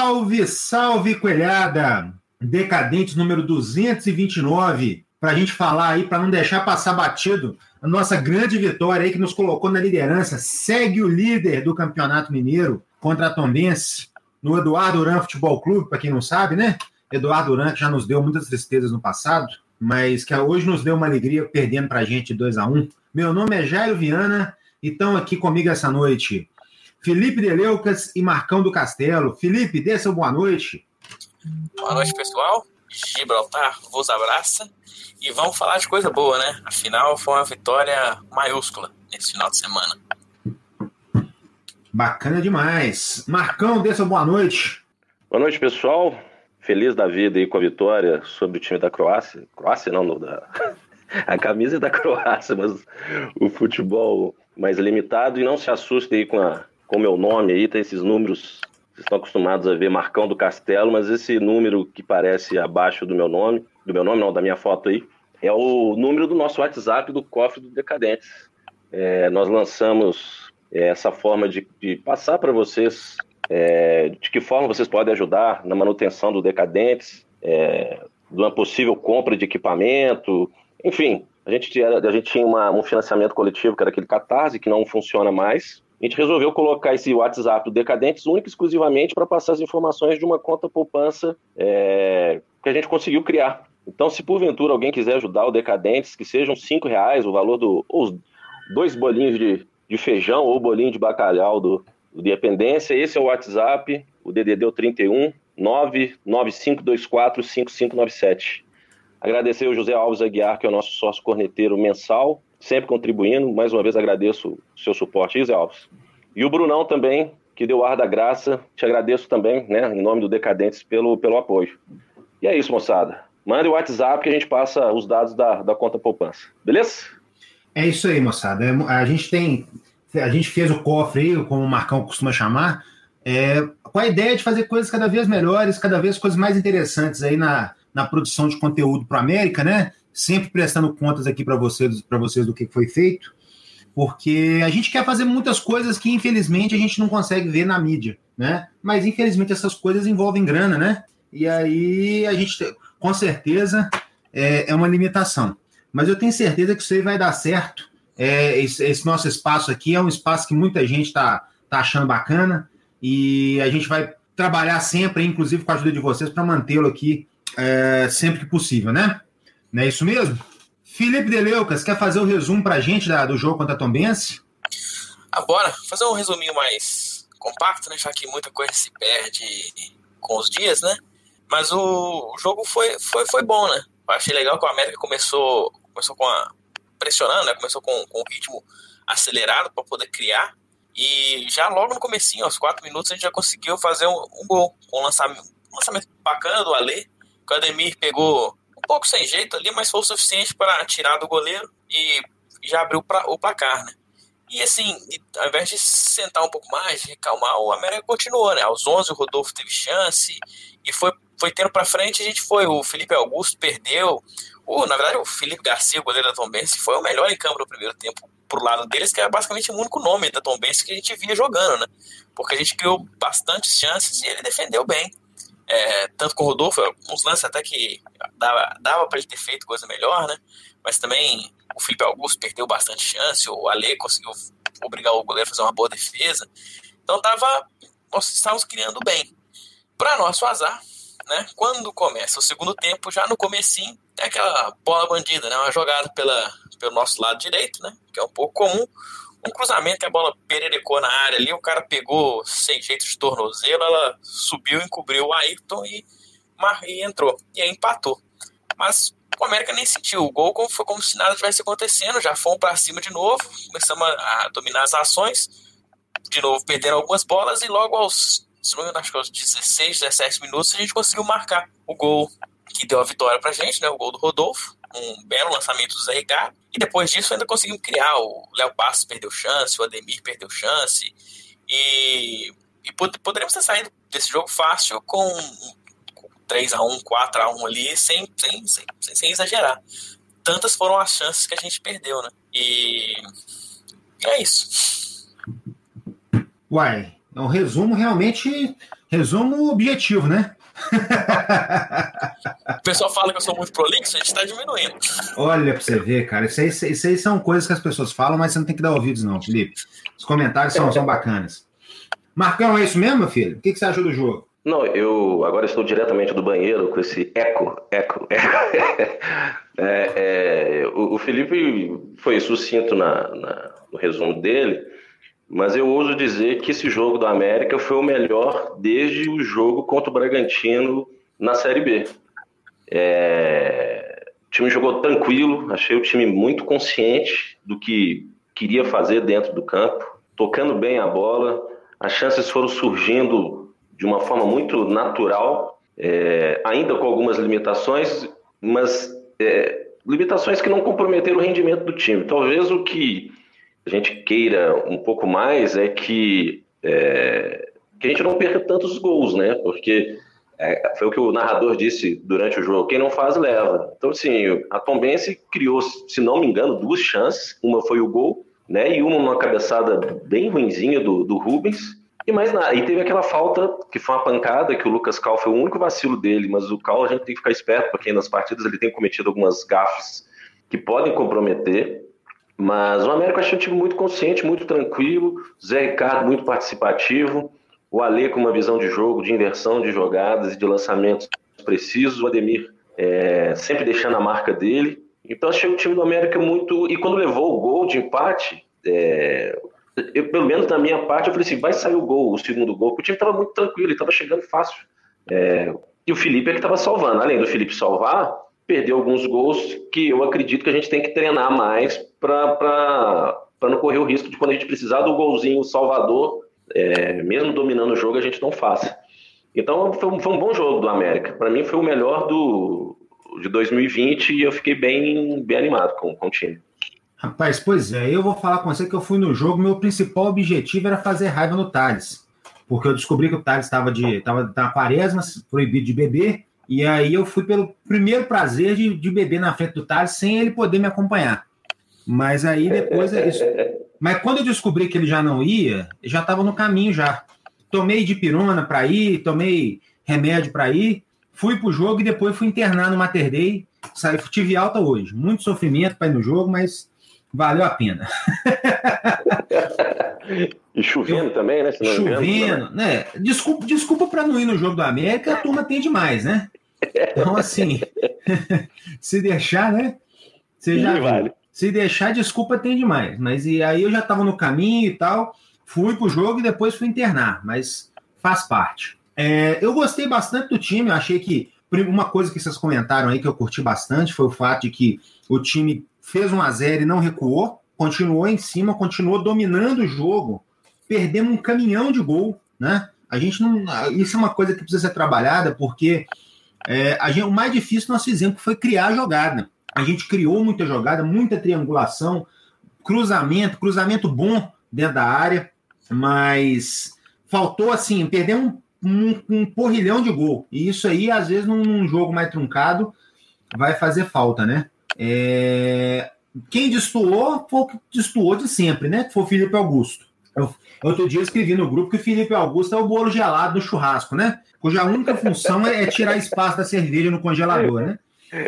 Salve, salve, coelhada! Decadentes número 229, para a gente falar aí, para não deixar passar batido, a nossa grande vitória aí que nos colocou na liderança, segue o líder do Campeonato Mineiro contra a Tombense, no Eduardo Duran Futebol Clube, para quem não sabe, né? Eduardo Duran, que já nos deu muitas tristezas no passado, mas que hoje nos deu uma alegria perdendo para a gente 2-1. Meu nome é Jairo Viana e estão aqui comigo essa noite Felipe Deleucas e Marcão do Castelo. Felipe, dê seu boa noite. Boa noite, pessoal. Gibraltar vos abraça e vamos falar de coisa boa, né? Afinal, foi uma vitória maiúscula nesse final de semana. Bacana demais. Marcão, dê seu boa noite. Boa noite, pessoal. Feliz da vida aí com a vitória sobre o time da Croácia. Croácia não, a camisa é da Croácia, mas o futebol mais limitado. E não se assuste aí com o meu nome aí, tem esses números. Vocês estão acostumados a ver Marcão do Castelo, mas esse número que parece abaixo do meu nome não, da minha foto aí, é o número do nosso WhatsApp do Cofre do Decadentes. Nós lançamos essa forma de passar para vocês de que forma vocês podem ajudar na manutenção do Decadentes, de uma possível compra de equipamento, enfim. A gente tinha um financiamento coletivo, que era aquele Catarse, que não funciona mais. A gente resolveu colocar esse WhatsApp do Decadentes único e exclusivamente para passar as informações de uma conta poupança que a gente conseguiu criar. Então, se porventura alguém quiser ajudar o Decadentes, que sejam R$5 o valor os 2 bolinhos de feijão ou bolinho de bacalhau do Dependência, esse é o WhatsApp, o DDD é o 31 99524 5597. Agradecer ao José Alves Aguiar, que é o nosso sócio corneteiro mensal, sempre contribuindo. Mais uma vez agradeço o seu suporte, José Alves. E o Brunão também, que deu ar da graça. Te agradeço também, né, em nome do Decadentes, pelo apoio. E é isso, moçada. Mande o WhatsApp que a gente passa os dados da conta poupança. Beleza? É isso aí, moçada. A gente fez o cofre aí, como o Marcão costuma chamar, com a ideia de fazer coisas cada vez melhores, cada vez coisas mais interessantes aí na produção de conteúdo para a América, né? Sempre prestando contas aqui para vocês do que foi feito, porque a gente quer fazer muitas coisas que, infelizmente, a gente não consegue ver na mídia, né? Mas, infelizmente, essas coisas envolvem grana, né? E aí, a gente, com certeza, é uma limitação. Mas eu tenho certeza que isso aí vai dar certo. Esse nosso espaço aqui é um espaço que muita gente está achando bacana e a gente vai trabalhar sempre, inclusive com a ajuda de vocês, para mantê-lo aqui sempre que possível, né? Não é isso mesmo? Felipe Deleucas, quer fazer o resumo pra gente do jogo contra a Tombense? Bora fazer um resuminho mais compacto, né? Já que muita coisa se perde com os dias, né? Mas o jogo foi bom, né? Eu achei legal que o América começou pressionando, né? Começou com um ritmo acelerado para poder criar. E já logo no comecinho, aos 4 minutos, a gente já conseguiu fazer um gol. Com um lançamento bacana do Alê, que o Ademir pegou um pouco sem jeito ali, mas foi o suficiente para tirar do goleiro e já abriu o placar, né? E assim, ao invés de sentar um pouco mais, de recalmar, o América continuou, né? Aos 11 o Rodolfo teve chance e foi tendo para frente, o Felipe Augusto perdeu. Na verdade, o Felipe Garcia, o goleiro da Tombense, foi o melhor em campo no primeiro tempo pro lado deles, que era basicamente o único nome da Tombense que a gente via jogando, né? Porque a gente criou bastantes chances e ele defendeu bem. Tanto com o Rodolfo, uns lances até que dava para ele ter feito coisa melhor, né? Mas também o Felipe Augusto perdeu bastante chance, o Alê conseguiu obrigar o goleiro a fazer uma boa defesa. Então nós estávamos criando bem. Para nosso azar, né? Quando começa o segundo tempo, já no comecinho, tem aquela bola bandida, né? Uma jogada pelo nosso lado direito, né? Que é um pouco comum. Um cruzamento que a bola pererecou na área ali, o cara pegou sem jeito de tornozelo, ela subiu, encobriu o Ayrton e entrou. E aí empatou. Mas o América nem sentiu o gol, foi como se nada tivesse acontecendo, já fomos para cima de novo, começamos a dominar as ações, de novo perdendo algumas bolas e logo aos 16, 17 minutos a gente conseguiu marcar o gol que deu a vitória pra gente, né? O gol do Rodolfo, um belo lançamento do Zé Ricardo, e depois disso ainda conseguimos criar. O Léo Passos perdeu chance, o Ademir perdeu chance, e poderíamos ter saído desse jogo fácil com 3-1, 4-1 ali, sem exagerar. Tantas foram as chances que a gente perdeu, né? E é isso. Uai, é um resumo realmente Resumo objetivo, né? O pessoal fala que eu sou muito prolixo, a gente tá diminuindo. Olha pra você ver, cara. Isso aí são coisas que as pessoas falam, mas você não tem que dar ouvidos, não, Felipe. Os comentários são bacanas. Marcão, é isso mesmo, meu filho? O que você achou do jogo? Não, eu agora estou diretamente do banheiro com esse eco. O Felipe foi sucinto no resumo dele, mas eu ouso dizer que esse jogo do América foi o melhor desde o jogo contra o Bragantino na Série B. O time jogou tranquilo, achei o time muito consciente do que queria fazer dentro do campo, tocando bem a bola, as chances foram surgindo de uma forma muito natural, ainda com algumas limitações, mas limitações que não comprometeram o rendimento do time. Talvez o que a gente queira um pouco mais é que a gente não perca tantos gols, né? Porque foi o que o narrador disse durante o jogo, quem não faz, leva. Então, assim, a Tombense criou, se não me engano, 2 chances, uma foi o gol, né? E uma cabeçada bem ruinzinha do Rubens, e mais nada. E teve aquela falta, que foi uma pancada, que o Lucas Cal foi o único vacilo dele, mas o Cal a gente tem que ficar esperto, porque nas partidas ele tem cometido algumas gafes que podem comprometer. Mas o América eu achei um time muito consciente, muito tranquilo, Zé Ricardo muito participativo, o Alê com uma visão de jogo, de inversão de jogadas e de lançamentos precisos, o Ademir sempre deixando a marca dele. Então achei o time do América muito... E quando levou o gol de empate, eu, pelo menos da minha parte, eu falei assim, vai sair o segundo gol, porque o time estava muito tranquilo, ele estava chegando fácil. E o Felipe ele estava salvando. Além do Felipe salvar, perdeu alguns gols que eu acredito que a gente tem que treinar mais para não correr o risco de, quando a gente precisar do golzinho salvador, mesmo dominando o jogo, a gente não faça. Então foi um bom jogo do América. Para mim foi o melhor de 2020 e eu fiquei bem animado com o time. Rapaz, pois é, eu vou falar com você que eu fui no jogo, meu principal objetivo era fazer raiva no Thales, porque eu descobri que o Thales estava na quaresma, proibido de beber, e aí eu fui pelo primeiro prazer de beber na frente do Thales sem ele poder me acompanhar. Mas aí depois Mas quando eu descobri que ele já não ia, já estava no caminho já. Tomei dipirona para ir, tomei remédio para ir, fui pro jogo e depois fui internar no Mater Dei, tive alta hoje. Muito sofrimento para ir no jogo, mas valeu a pena. E chovendo também, né? Chovendo, né? Desculpa para não ir no jogo do América, a turma tem demais, né? Então, assim, se deixar, né? Você já viu. Se deixar, desculpa tem demais. Mas e aí eu já estava no caminho e tal, fui pro jogo e depois fui internar, mas faz parte. Eu gostei bastante do time, eu achei que uma coisa que vocês comentaram aí que eu curti bastante foi o fato de que o time fez 1-0 e não recuou, continuou em cima, continuou dominando o jogo, perdendo um caminhão de gol, né? A gente não, isso é uma coisa que precisa ser trabalhada, porque o mais difícil nós fizemos foi criar a jogada. A gente criou muita jogada, muita triangulação, cruzamento bom dentro da área, mas faltou assim, perder um porrilhão de gol. E isso aí, às vezes, num jogo mais truncado, vai fazer falta, né? Quem destoou foi o que destoou de sempre, né? Que foi o Felipe Augusto. Outro dia eu escrevi no grupo que o Felipe Augusto é o bolo gelado do churrasco, né? Cuja única função é tirar espaço da cerveja no congelador, né?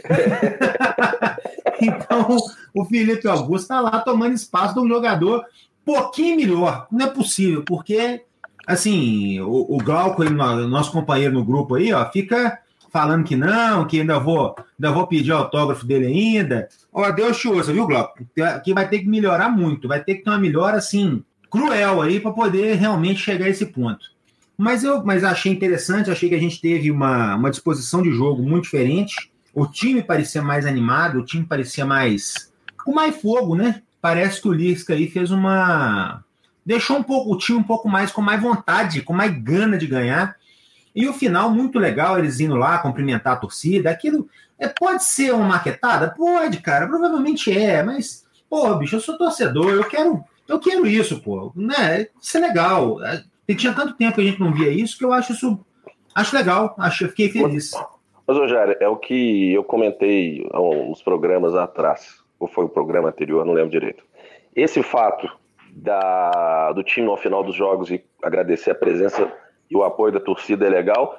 Então, o Felipe Augusto está lá tomando espaço de um jogador pouquinho melhor. Não é possível, porque, assim, o Glauco, nosso companheiro no grupo aí, ó, fica falando que não, que ainda vou pedir autógrafo dele ainda. Ó, Deus te ouça, viu, Glauco? Que vai ter que melhorar muito, vai ter que ter uma melhora, assim, cruel aí para poder realmente chegar a esse ponto. Mas achei interessante, achei que a gente teve uma disposição de jogo muito diferente. O time parecia mais animado, o time parecia com mais fogo, né? Parece que o Lisca aí deixou o time um pouco mais com mais vontade, com mais gana de ganhar. E o final muito legal, eles indo lá cumprimentar a torcida. Aquilo pode ser uma maquetada? Pode, cara, provavelmente mas pô, bicho, eu sou torcedor, eu quero isso, pô, né? Isso é legal. Tinha tanto tempo que a gente não via isso que eu acho legal, fiquei feliz. Mas, Rogério, é o que eu comentei há uns programas atrás, ou foi o programa anterior, não lembro direito. Esse fato do time ao final dos jogos e agradecer a presença e o apoio da torcida é legal,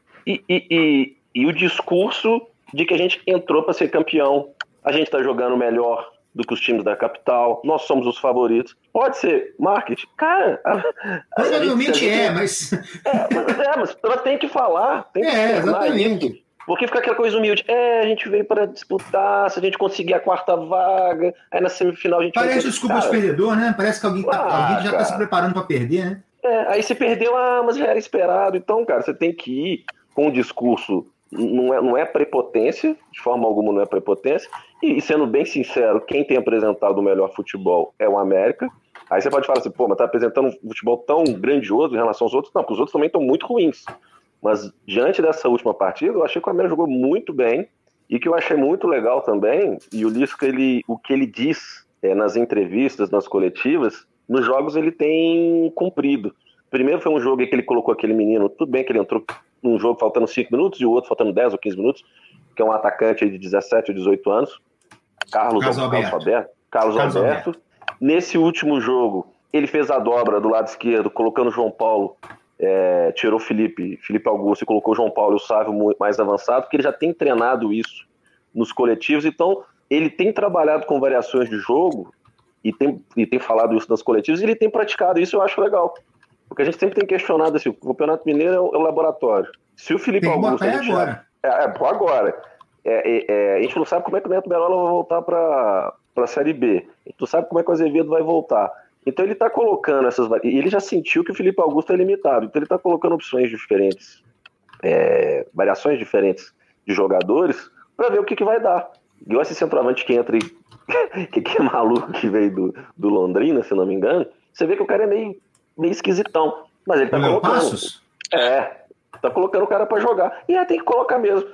e o discurso de que a gente entrou para ser campeão, a gente está jogando melhor do que os times da capital, nós somos os favoritos. Pode ser marketing? Cara... Provavelmente mas ela tem que falar. Tem que exatamente. Isso, porque fica aquela coisa humilde. A gente veio para disputar, se a gente conseguir a 4ª vaga, aí na semifinal a gente... Parece desculpa de perdedor, né? Parece que alguém já está se preparando para perder, né? Aí se perdeu, mas já era esperado. Então, cara, você tem que ir com um discurso... Não é prepotência, de forma alguma não é prepotência, e sendo bem sincero, quem tem apresentado o melhor futebol é o América. Aí você pode falar assim, mas tá apresentando um futebol tão grandioso em relação aos outros. Não, porque os outros também estão muito ruins. Mas diante dessa última partida, eu achei que o América jogou muito bem, e que eu achei muito legal também, e o Lisca, o que ele diz nas entrevistas, nas coletivas, nos jogos ele tem cumprido. Primeiro foi um jogo em que ele colocou aquele menino, tudo bem que ele entrou num jogo faltando 5 minutos e o outro faltando 10 ou 15 minutos, que é um atacante de 17 ou 18 anos, Carlos Alberto. Nesse último jogo, ele fez a dobra do lado esquerdo, colocando o João Paulo, tirou Felipe Augusto e colocou o João Paulo e o Sávio mais avançado, porque ele já tem treinado isso nos coletivos, então ele tem trabalhado com variações de jogo e tem falado isso nas coletivas, e ele tem praticado isso, eu acho legal. Porque a gente sempre tem questionado assim, o Campeonato Mineiro é o laboratório. Se o Felipe Augusto... agora. Agora. A gente não sabe como é que o Neto Berola vai voltar para a Série B. A gente não sabe como é que o Azevedo vai voltar. Então ele está colocando essas... E ele já sentiu que o Felipe Augusto é limitado. Então ele está colocando opções diferentes, variações diferentes de jogadores para ver o que vai dar. Igual esse centroavante que entra que é maluco, que veio do Londrina, se não me engano, você vê que o cara é meio esquisitão, mas ele tá colocando. Passos? Tá colocando o cara pra jogar. E tem que colocar mesmo.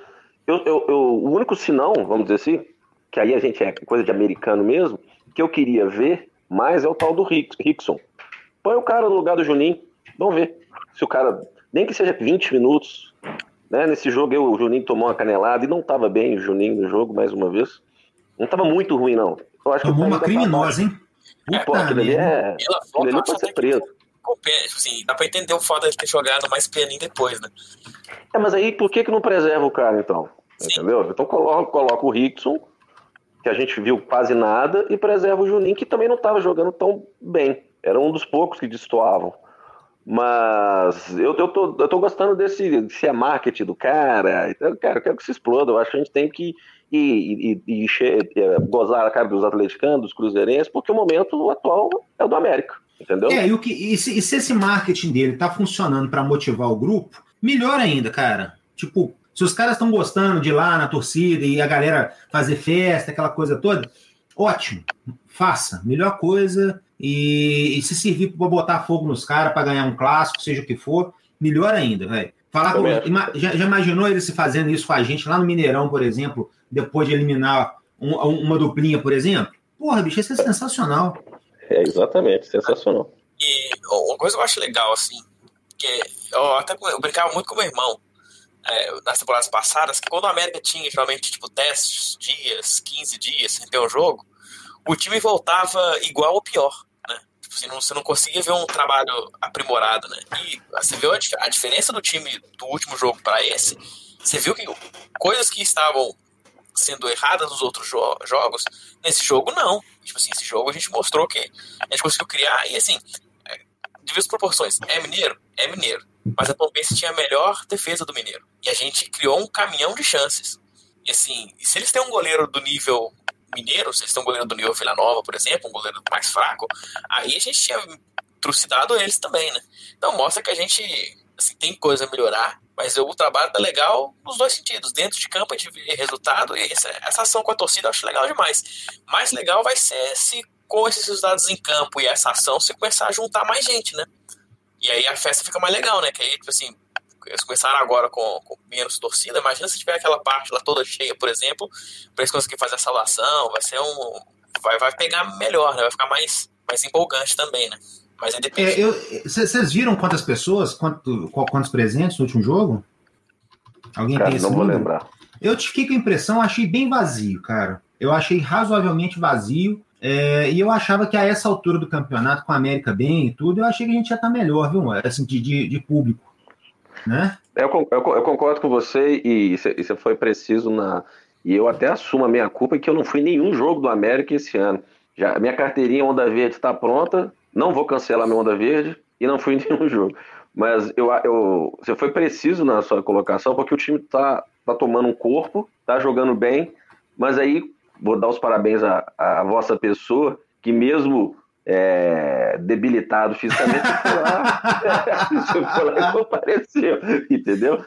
O único sinão, vamos dizer assim, que aí a gente é coisa de americano mesmo, que eu queria ver mais é o tal do Rickson. Põe o cara no lugar do Juninho, vamos ver. Se o cara, nem que seja 20 minutos, né? Nesse jogo o Juninho tomou uma canelada e não tava bem o Juninho no jogo, mais uma vez. Não tava muito ruim, não. Eu acho tomou uma criminosa, hein? Aquilo ali pode ser preso. Assim, dá pra entender o fato de ter jogado mais pianinho depois, né? Mas aí por que não preserva o cara, então? Sim. Entendeu? Então coloca o Rickson, que a gente viu quase nada, e preserva o Juninho, que também não estava jogando tão bem. Era um dos poucos que destoavam. Mas eu tô gostando desse marketing do cara. Então, cara, eu quero que se exploda. Eu acho que a gente tem que gozar a cara dos atleticanos, dos cruzeirenses, porque o momento atual é o do América. Entendeu? E se esse marketing dele tá funcionando para motivar o grupo, melhor ainda, cara. Tipo, se os caras estão gostando de ir lá na torcida e a galera fazer festa, aquela coisa toda, ótimo, faça, melhor coisa. E se servir para botar fogo nos caras, para ganhar um clássico, seja o que for, melhor ainda, velho. Já imaginou ele se fazendo isso com a gente lá no Mineirão, por exemplo, depois de eliminar uma duplinha, por exemplo? Porra, bicho, isso é sensacional. Exatamente, sensacional. E uma coisa que eu acho legal, assim, que eu brincava muito com meu irmão nas temporadas passadas, que quando a América tinha geralmente tipo 10 dias, 15 dias sem ter um jogo, o time voltava igual ou pior, né? Tipo, assim, você não conseguia ver um trabalho aprimorado, né? E você viu a diferença do time do último jogo para esse, você viu que coisas que estavam sendo erradas nos outros jogos, nesse jogo não. Tipo assim, esse jogo a gente mostrou que a gente conseguiu criar, e assim, diversas proporções. É mineiro? É mineiro. Mas a Tombense tinha a melhor defesa do Mineiro. E a gente criou um caminhão de chances. E assim, se eles têm um goleiro do nível Mineiro, se eles têm um goleiro do nível Vila Nova, por exemplo, um goleiro mais fraco, aí a gente tinha trucidado eles também, né? Então mostra que a gente assim, tem coisa a melhorar, mas o trabalho tá legal nos dois sentidos. Dentro de campo a gente vê resultado, e essa ação com a torcida eu acho legal demais. Mais legal vai ser se com esses resultados em campo e essa ação se começar a juntar mais gente, né? E aí a festa fica mais legal, né? Que aí, tipo assim, eles começaram agora com menos torcida. Imagina se tiver aquela parte lá toda cheia, por exemplo, pra eles conseguirem fazer a saudação. Vai ser vai pegar melhor, né? Vai ficar mais empolgante também, né? Mas aí depende. Vocês viram quantas pessoas, quantos presentes no último jogo? Alguém cara, tem esse não número? Vou lembrar. Eu fiquei com a impressão, achei bem vazio, cara. Eu achei razoavelmente vazio. E eu achava que a essa altura do campeonato, com a América bem e tudo, eu achei que a gente ia estar melhor, viu? Assim, de público. né? Eu concordo com você e você foi preciso e eu até assumo a minha culpa que eu não fui em nenhum jogo do América esse ano. Já, minha carteirinha Onda Verde está pronta, não vou cancelar minha Onda Verde e não fui em nenhum jogo. Mas você foi preciso na sua colocação porque o time tá tomando um corpo, tá jogando bem, mas aí vou dar os parabéns à vossa pessoa, que mesmo debilitado fisicamente, você foi lá e compareceu, entendeu?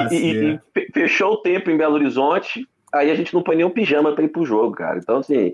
E fechou o tempo em Belo Horizonte, aí a gente não põe nenhum pijama para ir pro jogo, cara. Então, assim,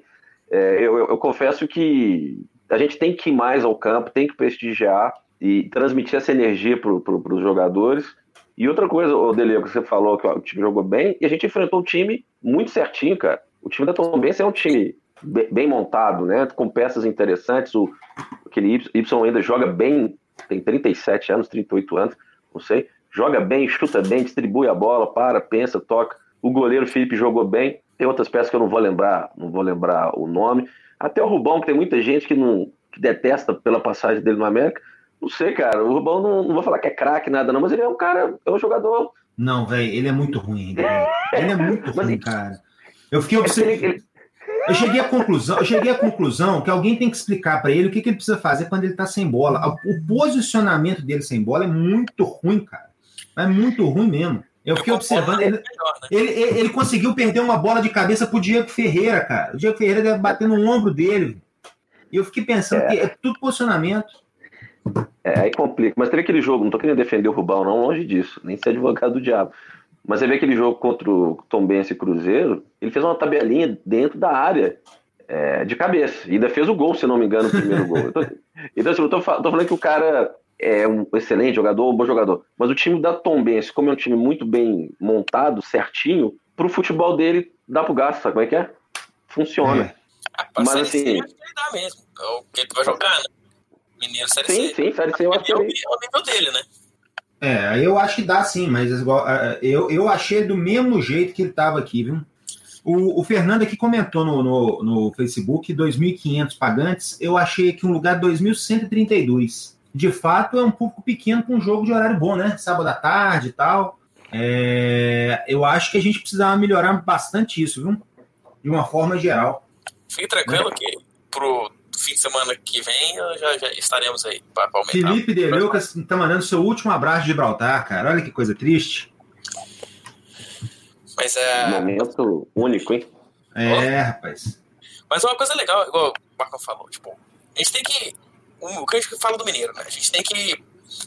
eu confesso que a gente tem que ir mais ao campo, tem que prestigiar e transmitir essa energia para os jogadores. E outra coisa, Deleu, que você falou que o time jogou bem, e a gente enfrentou um time muito certinho, cara. O time da Tombense é um time bem montado, né? Com peças interessantes. Aquele Y ainda joga bem, tem 37 anos, 38 anos, não sei. Joga bem, chuta bem, distribui a bola, pensa, toca. O goleiro Felipe jogou bem. Tem outras peças que eu não vou lembrar o nome. Até o Rubão, que tem muita gente que detesta pela passagem dele no América. Não sei, cara. O Rubão não vou falar que é craque, nada não, mas ele é um cara, é um jogador. Não, velho, ele é muito ruim. Ele é muito ruim, cara. Eu fiquei observando. Eu cheguei à conclusão que alguém tem que explicar para ele o que ele precisa fazer quando ele tá sem bola. O posicionamento dele sem bola é muito ruim, cara. É muito ruim mesmo. Eu fiquei observando. Ele conseguiu perder uma bola de cabeça pro Diego Ferreira, cara. O Diego Ferreira deve bater no ombro dele. E eu fiquei pensando que é tudo posicionamento. Aí complica. Mas teve aquele jogo, não tô querendo defender o Rubão, não, longe disso, nem ser advogado do diabo. Mas você vê aquele jogo contra o Tombense e Cruzeiro, ele fez uma tabelinha dentro da área de cabeça. E ainda fez o gol, se não me engano, o primeiro gol. Então, assim, eu tô falando que o cara é um excelente jogador, um bom jogador. Mas o time da Tombense, como é um time muito bem montado, certinho, pro futebol dele dá pro gasto, sabe como é que é? Funciona. Mas assim. Ele dá mesmo. É o que ele vai jogar, né? Mineiro Série C. Sim, Série C eu acho que é o nível dele, né? Eu acho que dá sim, mas eu achei do mesmo jeito que ele estava aqui, viu? O Fernando aqui comentou no Facebook 2.500 pagantes, eu achei aqui um lugar 2.132. De fato, é um pouco pequeno com um jogo de horário bom, né? Sábado à tarde e tal. Eu acho que a gente precisava melhorar bastante isso, viu? De uma forma geral. Fique tranquilo que pro fim de semana que vem já estaremos aí para aumentar. Felipe De Lucas tá mandando seu último abraço de Gibraltar, cara. Olha que coisa triste. Mas momento único, hein? Rapaz. Mas uma coisa legal, igual o Marcão falou, tipo, a gente tem que. O que a gente fala do Mineiro, né? A gente tem que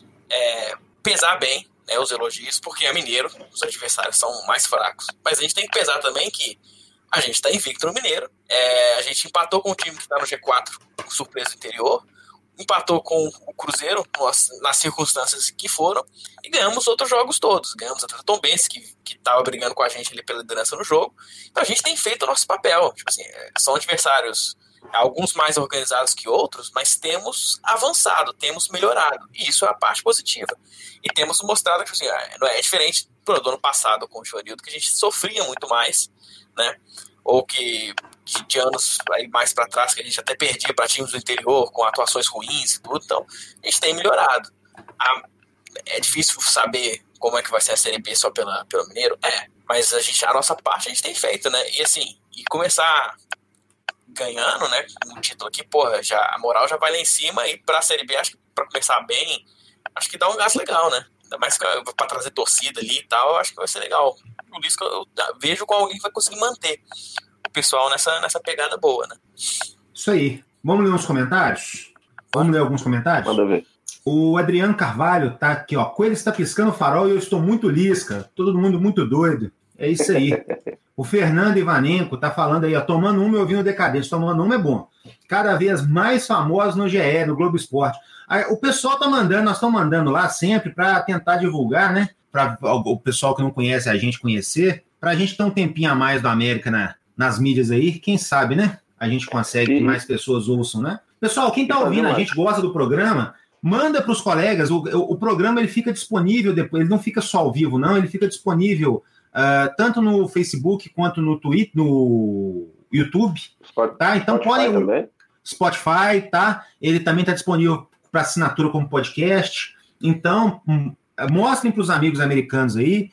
pesar bem, né, os elogios, porque é Mineiro, os adversários são mais fracos. Mas a gente tem que pesar também que a gente está invicto no Mineiro. A gente empatou com o time que está no G4, surpresa interior. Empatou com o Cruzeiro nas circunstâncias que foram. E ganhamos outros jogos todos. Ganhamos a Tombense, que estava brigando com a gente ali pela liderança no jogo. Então a gente tem feito o nosso papel. Tipo assim, são adversários, alguns mais organizados que outros, mas temos avançado, temos melhorado. E isso é a parte positiva. E temos mostrado que assim, não é diferente do ano passado com o Joanildo, que a gente sofria muito mais, né? Ou que de anos aí mais para trás, que a gente até perdia para times do interior com atuações ruins e tudo. Então, a gente tem melhorado. É difícil saber como é que vai ser a Série B só pelo Mineiro? Mas a nossa parte a gente tem feito, né? E assim, começar ganhando, né? Um título aqui, porra, a moral já vai lá em cima e pra Série B, acho que pra começar bem, acho que dá um gasto legal, né? Ainda mais pra trazer torcida ali e tal, acho que vai ser legal. Por isso que eu vejo com alguém que vai conseguir manter o pessoal nessa pegada boa, né? Isso aí. Vamos ler uns comentários? Vamos ler alguns comentários? Manda ver. O Adriano Carvalho tá aqui, ó. Coelho está piscando o farol e eu estou muito lisca. Todo mundo muito doido. É isso aí. O Fernando Ivanenko tá falando aí, ó. Tomando uma e ouvindo Decadente. Tomando uma é bom. Cada vez mais famoso no GE, no Globo Esporte. Aí, o pessoal tá mandando, nós estamos mandando lá sempre para tentar divulgar, né? Para o pessoal que não conhece a gente conhecer. Para a gente ter um tempinho a mais do América nas mídias aí. Quem sabe, né? A gente consegue que mais pessoas ouçam, né? Pessoal, quem tá ouvindo, a gente gosta do programa, manda para os colegas. O programa ele fica disponível depois, ele não fica só ao vivo, não, ele fica disponível tanto no Facebook quanto no Twitter, no YouTube. Tá? Então podem. Spotify, tá? Ele também está disponível para assinatura como podcast. Então, mostrem para os amigos americanos aí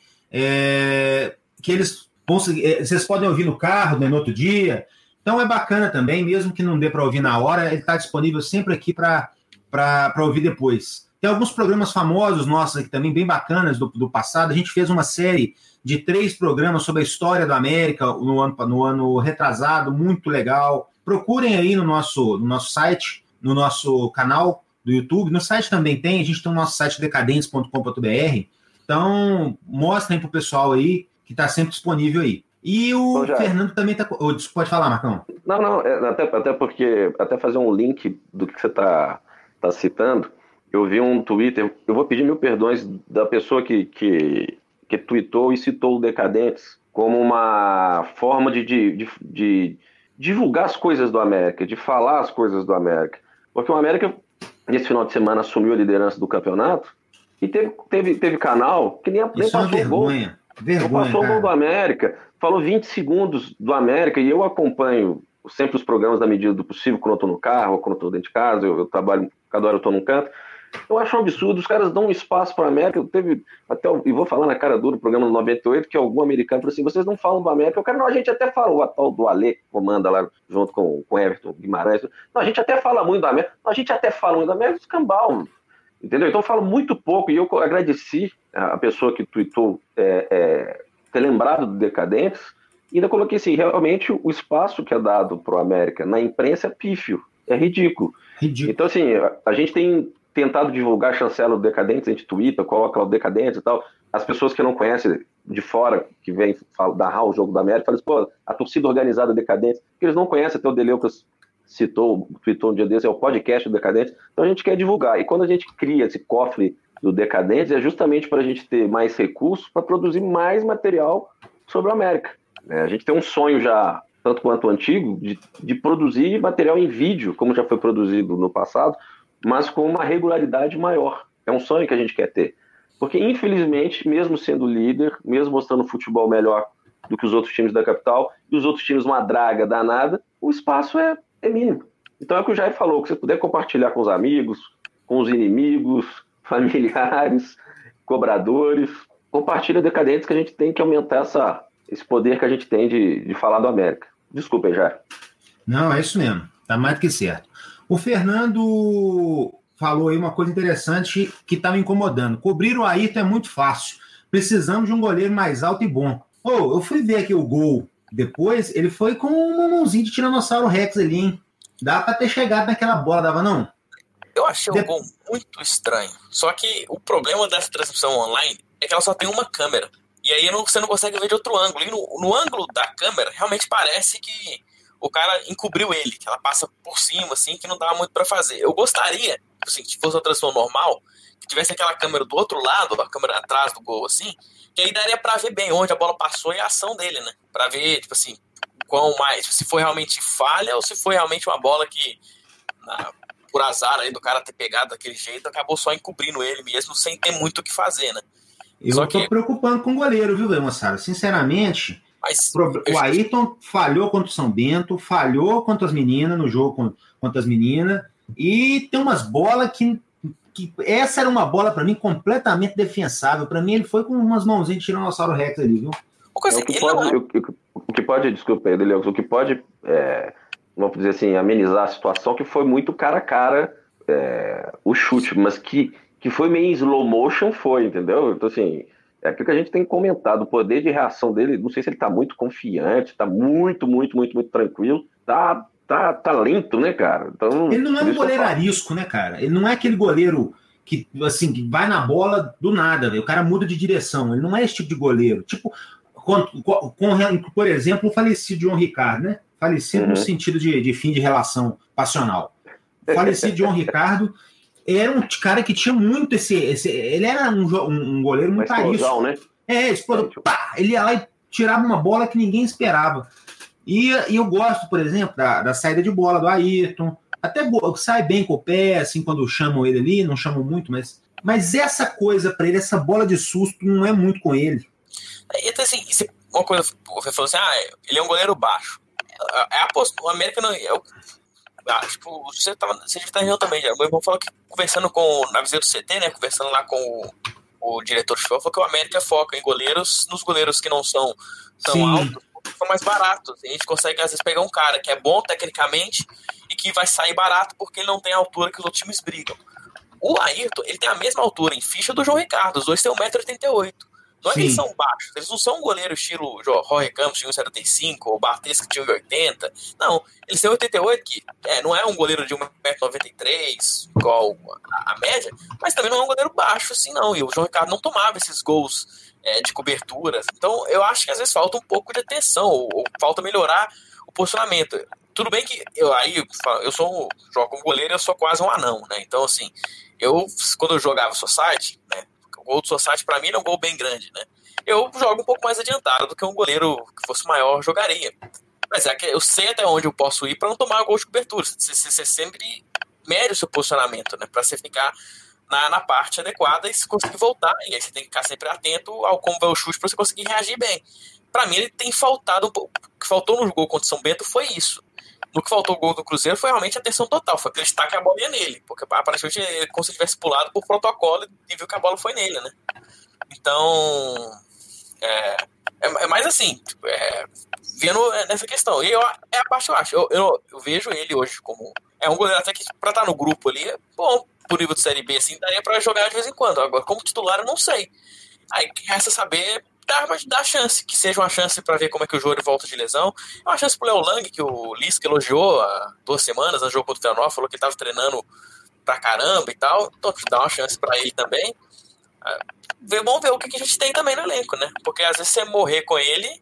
que eles vocês podem ouvir no carro, né, no outro dia. Então é bacana também, mesmo que não dê para ouvir na hora, ele está disponível sempre aqui para ouvir depois. Tem alguns programas famosos nossos aqui também, bem bacanas do passado. A gente fez uma série de 3 programas sobre a história da América no ano retrasado, muito legal. Procurem aí no nosso site, no nosso canal do YouTube. No site também tem, a gente tem o nosso site decadentes.com.br. Então, mostrem para o pessoal aí que está sempre disponível aí. E o Fernando também está... Pode falar, Marcão? Não, até porque, até fazer um link do que você está citando, eu vi um Twitter, eu vou pedir 1000 perdões da pessoa que tweetou e citou o Decadentes como uma forma de divulgar as coisas do América, de falar as coisas do América. Porque o América, nesse final de semana, assumiu a liderança do campeonato e teve canal que nem passou o gol. Não passou o gol do América, falou 20 segundos do América, e eu acompanho sempre os programas da medida do possível, quando eu estou no carro, ou quando eu estou dentro de casa, eu trabalho, cada hora eu estou num canto. Eu acho um absurdo, os caras dão um espaço para a América. E vou falar na cara dura, no programa 98, que algum americano falou assim: vocês não falam do América. Eu quero, não, a gente até fala, o tal do Ale, que comanda lá junto com Everton Guimarães. Não, a gente até fala muito da América. Não, a gente até fala muito da América, escambau. Entendeu? Então eu falo muito pouco, e eu agradeci a pessoa que tweetou ter lembrado do Decadentes, e ainda coloquei assim: realmente o espaço que é dado para o América na imprensa é pífio, é ridículo. Então, assim, a gente tem tentado divulgar a chancela do Decadentes, a gente twitta, coloca lá o Decadentes e tal. As pessoas que não conhecem de fora, que vêm narrar o jogo da América, falam assim: pô, a torcida organizada Decadentes, porque eles não conhecem, até o Deleucas tweetou um dia desse, é o podcast do Decadentes. Então a gente quer divulgar, e quando a gente cria esse cofre do Decadentes, é justamente para a gente ter mais recursos para produzir mais material sobre a América. A gente tem um sonho já, tanto quanto antigo, de produzir material em vídeo, como já foi produzido no passado, mas com uma regularidade maior. É um sonho que a gente quer ter. Porque, infelizmente, mesmo sendo líder, mesmo mostrando futebol melhor do que os outros times da capital, e os outros times uma draga danada, o espaço é mínimo. Então é o que o Jair falou: que você puder compartilhar com os amigos, com os inimigos, familiares, cobradores, compartilha Decadentes, que a gente tem que aumentar esse poder que a gente tem de falar do América. Desculpa, Jair. Não, é isso mesmo. Tá mais do que certo. O Fernando falou aí uma coisa interessante que está me incomodando. Cobrir o Ayrton é muito fácil. Precisamos de um goleiro mais alto e bom. Eu fui ver aqui o gol depois, ele foi com uma mãozinha de Tiranossauro Rex ali, hein? Dá para ter chegado naquela bola, dava não? Eu achei o gol muito estranho. Só que o problema dessa transmissão online é que ela só tem uma câmera. E aí você não consegue ver de outro ângulo. E no ângulo da câmera, realmente parece que o cara encobriu ele, que ela passa por cima, assim, que não dava muito pra fazer. Eu gostaria, assim, que fosse uma transmissão normal, que tivesse aquela câmera do outro lado, a câmera atrás do gol, assim, que aí daria pra ver bem onde a bola passou e a ação dele, né? Pra ver, tipo assim, quão mais, se foi realmente falha ou se foi realmente uma bola que, por azar aí do cara ter pegado daquele jeito, acabou só encobrindo ele mesmo, sem ter muito o que fazer, né? Eu tô preocupando com o goleiro, viu, moçada? Sinceramente, o Ayrton falhou contra o São Bento, falhou contra as meninas, no jogo contra as meninas, e tem umas bolas que essa era uma bola, para mim, completamente defensável. Para mim, ele foi com umas mãozinhas de Tiranossauro Rex ali, viu? O que pode, desculpa aí, Deleuze, o que pode, vamos dizer assim, amenizar a situação, que foi muito cara a cara o chute, mas que foi meio em slow motion, entendeu? Então, assim, é aquilo que a gente tem comentado, o poder de reação dele, não sei se ele tá muito confiante, tá muito, muito, muito, muito tranquilo, tá lento, né, cara? Então, ele não é um goleiro arisco, né, cara? Ele não é aquele goleiro que, assim, que vai na bola do nada, véio. O cara muda de direção, ele não é esse tipo de goleiro. Tipo, por exemplo, o falecido João Ricardo, né? Falecido no sentido de fim de relação passional. O falecido João Ricardo era um cara que tinha muito ele era um goleiro muito arisco. Né? Explosão. Pá, ele ia lá e tirava uma bola que ninguém esperava. E eu gosto, por exemplo, da saída de bola do Ayrton. Até sai bem com o pé, assim, quando chamam ele ali, não chamam muito, mas essa coisa pra ele, essa bola de susto, não é muito com ele. Então, assim, uma coisa, você falou assim, ele é um goleiro baixo. O América não... tipo, você devia estar em Rio também, já. O meu irmão falou que conversando na visita do CT, né, conversando lá com o diretor de futebol falou que o América foca em goleiros, nos goleiros que não são tão Sim. altos, são mais baratos. A gente consegue, às vezes, pegar um cara que é bom tecnicamente e que vai sair barato porque ele não tem a altura que os outros times brigam. O Ayrton, ele tem a mesma altura em ficha do João Ricardo. Os dois têm 1,88 m. Não é que eles são baixos. Eles não são um goleiro estilo Jorge Campos, tinha 1,75 m, ou Bartes, que tinha 1,80 m. Não, eles têm 88, que não é um goleiro de 1,93 m, igual a média, mas também não é um goleiro baixo assim, não. E o João Ricardo não tomava esses gols de coberturas. Então, eu acho que às vezes falta um pouco de atenção, ou falta melhorar o posicionamento. Tudo bem que eu jogo como goleiro, eu sou quase um anão, né? Então, assim, quando eu jogava Society, né? O gol do Society, pra mim, é um gol bem grande, né? Eu jogo um pouco mais adiantado do que um goleiro que fosse maior jogaria. Mas é que eu sei até onde eu posso ir pra não tomar gol de cobertura. Você sempre mede o seu posicionamento, né? Pra você ficar na parte adequada e se conseguir voltar. E aí você tem que ficar sempre atento ao como vai o chute pra você conseguir reagir bem. Pra mim, ele tem faltado um pouco. O que faltou no gol contra o São Bento foi isso. No que faltou o gol do Cruzeiro foi realmente a atenção total, foi acreditar que a bola ia nele, porque aparentemente ele, como se tivesse pulado por protocolo e viu que a bola foi nele, né? Então, é mais assim, vendo nessa questão. E é a parte que eu acho. Eu vejo ele hoje como. É um goleiro até que, pra estar no grupo ali, é bom, por nível de Série B, assim, daria pra jogar de vez em quando. Agora, como titular, eu não sei. Aí resta saber. Dá chance, que seja uma chance para ver como é que o Jori volta de lesão. É uma chance pro Léo Lang, que o Lisca elogiou há 2 semanas no jogo contra o Telenor, falou que ele tava treinando pra caramba e tal. Então, dá uma chance para ele também. Vamos ver o que a gente tem também no elenco, né? Porque às vezes você morrer com ele,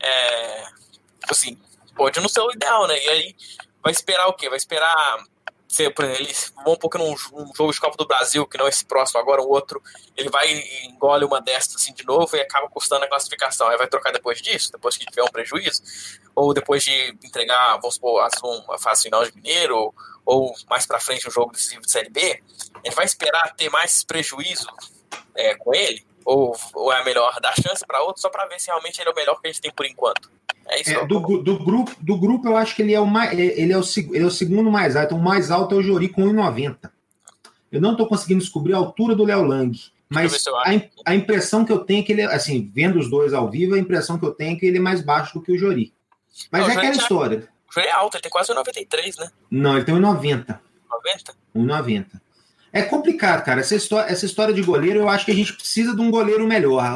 assim, pode não ser o ideal, né? E aí vai esperar o quê? Vai esperar. Por exemplo, eles vão um pouco num jogo de Copa do Brasil, que não é esse próximo, agora o outro, ele vai e engole uma dessas assim de novo e acaba custando a classificação. Aí vai trocar depois disso, depois que tiver um prejuízo, ou depois de entregar, vamos supor, a fase final de Mineiro, ou mais pra frente um jogo decisivo de Série B, ele vai esperar ter mais prejuízo com ele, ou é melhor dar chance para outro só para ver se realmente ele é o melhor que a gente tem por enquanto. É isso. Do grupo, eu acho que ele é o segundo mais alto. O mais alto é o Jori com 1,90. Eu não estou conseguindo descobrir a altura do Léo Lang, mas a impressão que eu tenho é que ele, assim, vendo os dois ao vivo, a impressão que eu tenho é que ele é mais baixo do que o Jori. Mas é aquela história. O Jori é alto, ele tem quase 1,93, né? Não, ele tem 1,90. 90? 1,90. É complicado, cara. Essa história de goleiro, eu acho que a gente precisa de um goleiro melhor.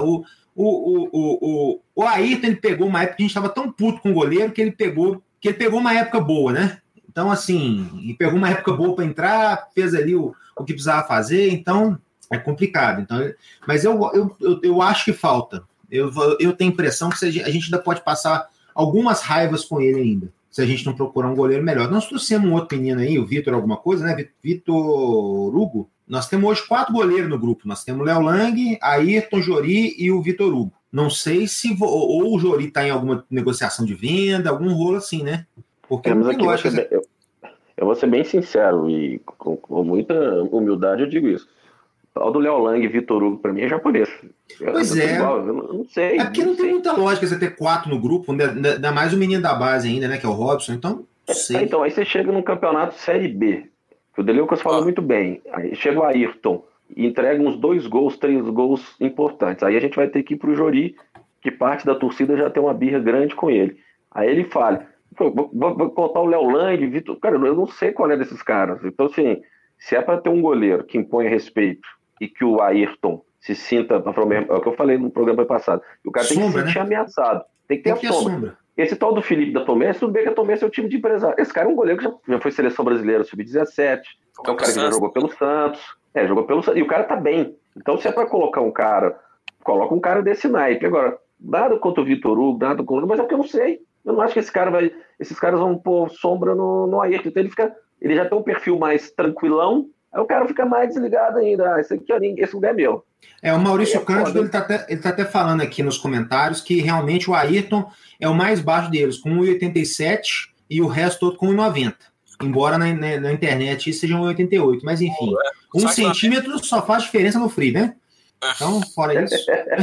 O Ayrton, ele pegou uma época que a gente estava tão puto com o goleiro que ele pegou uma época boa, né? Então, assim, ele pegou uma época boa para entrar, fez ali o que precisava fazer, então é complicado. Então, mas eu acho que falta. Eu tenho a impressão que a gente ainda pode passar algumas raivas com ele ainda, se a gente não procurar um goleiro melhor. Nós trouxemos um outro menino aí, o Vitor alguma coisa, né? Vitor Hugo. Nós temos hoje 4 goleiros no grupo. Nós temos o Léo Lang, Ayrton, Jori e o Vitor Hugo. Não sei se ou o Jori está em alguma negociação de venda, algum rolo assim, né? Porque mas aqui eu vou ser bem sincero e com muita humildade eu digo isso. O tal do Léo Lang e Vitor Hugo, para mim, é japonês. Pois eu não sei. É porque não tem muita lógica você ter 4 no grupo, ainda mais o menino da base ainda, né? Que é o Robson. Então, não sei. Então, aí você chega num campeonato Série B. O Deleucas falou muito bem. Aí chega o Ayrton e entrega uns 2 gols, 3 gols importantes. Aí a gente vai ter que ir pro Jori, que parte da torcida já tem uma birra grande com ele. Aí ele fala, vou contar o Léo Lang, Vitor... Cara, eu não sei qual é desses caras. Então, assim, se é para ter um goleiro que impõe respeito e que o Ayrton se sinta... É o que eu falei no programa passado. O cara tem que se sentir ameaçado. Tem que ter a sombra. Esse tal do Felipe da Tomé, tudo bem que a Tomé é o time de empresário. Esse cara é um goleiro que já foi seleção brasileira sub-17, é um cara que já jogou pelo Santos, e o cara tá bem. Então, se é pra colocar um cara, coloca um cara desse naipe. Agora, nada contra o Vitor Hugo, mas é porque eu não sei. Eu não acho que esses caras vão pôr sombra no Ayrton. Então ele já tem um perfil mais tranquilão, aí o cara fica mais desligado ainda. Esse lugar é meu. O Maurício Cândido, ele tá até falando aqui nos comentários que realmente o Ayrton é o mais baixo deles, com 1,87 e o resto todo com 1,90. Embora na internet isso seja 1,88. Mas enfim, 1 centímetro só faz diferença no frio, né? Então, fora isso.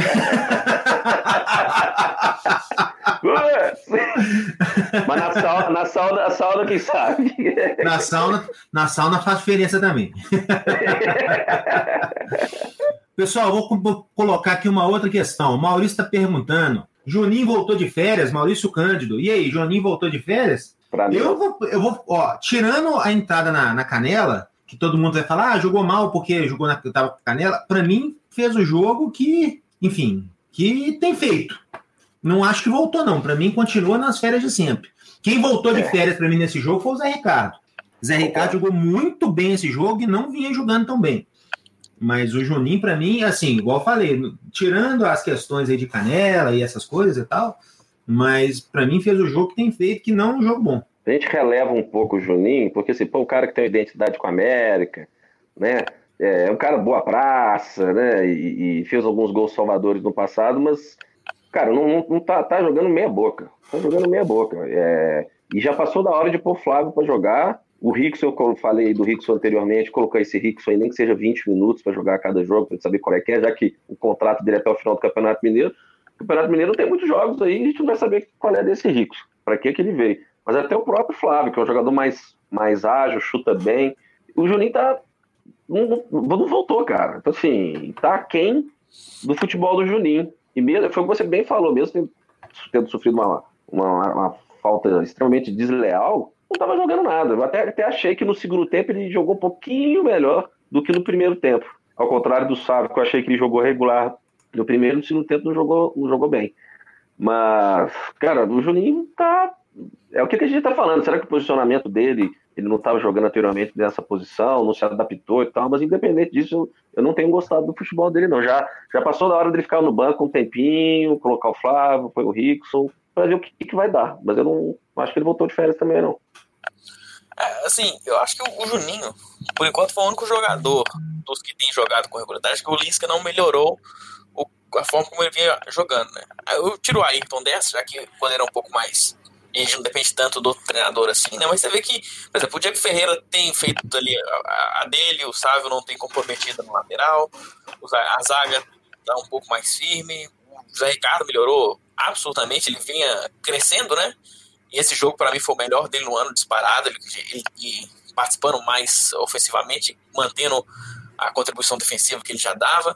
Mas na sauna quem sabe? Na sauna faz diferença também. Pessoal, vou colocar aqui uma outra questão. O Maurício está perguntando. Juninho voltou de férias, Maurício Cândido. E aí, Juninho voltou de férias? Eu vou, ó, tirando a entrada na Canela, que todo mundo vai falar, jogou mal porque tava com Canela. Para mim, fez o jogo que, enfim, que tem feito. Não acho que voltou, não. Para mim, continua nas férias de sempre. Quem voltou de férias para mim nesse jogo foi o Zé Ricardo. Zé Ricardo jogou muito bem esse jogo e não vinha jogando tão bem. Mas o Juninho, para mim, assim, igual eu falei, tirando as questões aí de Canela e essas coisas e tal, mas para mim fez o jogo que tem feito, que não é um jogo bom. A gente releva um pouco o Juninho, porque assim, o cara que tem uma identidade com a América, né? É um cara boa praça, né? E fez alguns gols salvadores no passado, mas, cara, não tá jogando meia boca. Tá jogando meia boca. E já passou da hora de pôr o Flávio para jogar. O Rickson, eu falei do Rickson anteriormente, colocar esse Rickson aí, nem que seja 20 minutos para jogar cada jogo, para saber qual é que é, já que o contrato dele é até o final do Campeonato Mineiro. O Campeonato Mineiro tem muitos jogos aí, a gente não vai saber qual é desse Rickson, para que ele veio. Mas até o próprio Flávio, que é um jogador mais ágil, chuta bem. O Juninho não voltou, cara. Então, assim, tá aquém do futebol do Juninho. E mesmo, foi o que você bem falou, mesmo tendo sofrido uma falta extremamente desleal, não estava jogando nada. Eu até achei que no segundo tempo ele jogou um pouquinho melhor do que no primeiro tempo. Ao contrário do Sávio, que eu achei que ele jogou regular no primeiro e no segundo tempo não jogou bem. Mas, cara, o Juninho tá... É o que a gente tá falando. Será que o posicionamento dele, ele não estava jogando anteriormente nessa posição, não se adaptou e tal? Mas independente disso, eu não tenho gostado do futebol dele, não. Já passou da hora dele ficar no banco um tempinho, colocar o Flávio, põe o Rickson, para ver o que vai dar. Mas eu não acho que ele voltou de férias também, não. Assim, eu acho que o Juninho, por enquanto, foi o único jogador dos que tem jogado com regularidade que o Lisca não melhorou a forma como ele vinha jogando, né? Eu tiro o Ayrton dessa, já que quando era um pouco mais... A gente não depende tanto do treinador assim, né? Mas você vê que, por exemplo, o Diego Ferreira tem feito ali a dele, o Sávio não tem comprometido no lateral, a zaga tá um pouco mais firme, o Zé Ricardo melhorou absolutamente, ele vinha crescendo, né? E esse jogo, para mim, foi o melhor dele no ano disparado, ele participando mais ofensivamente, mantendo a contribuição defensiva que ele já dava.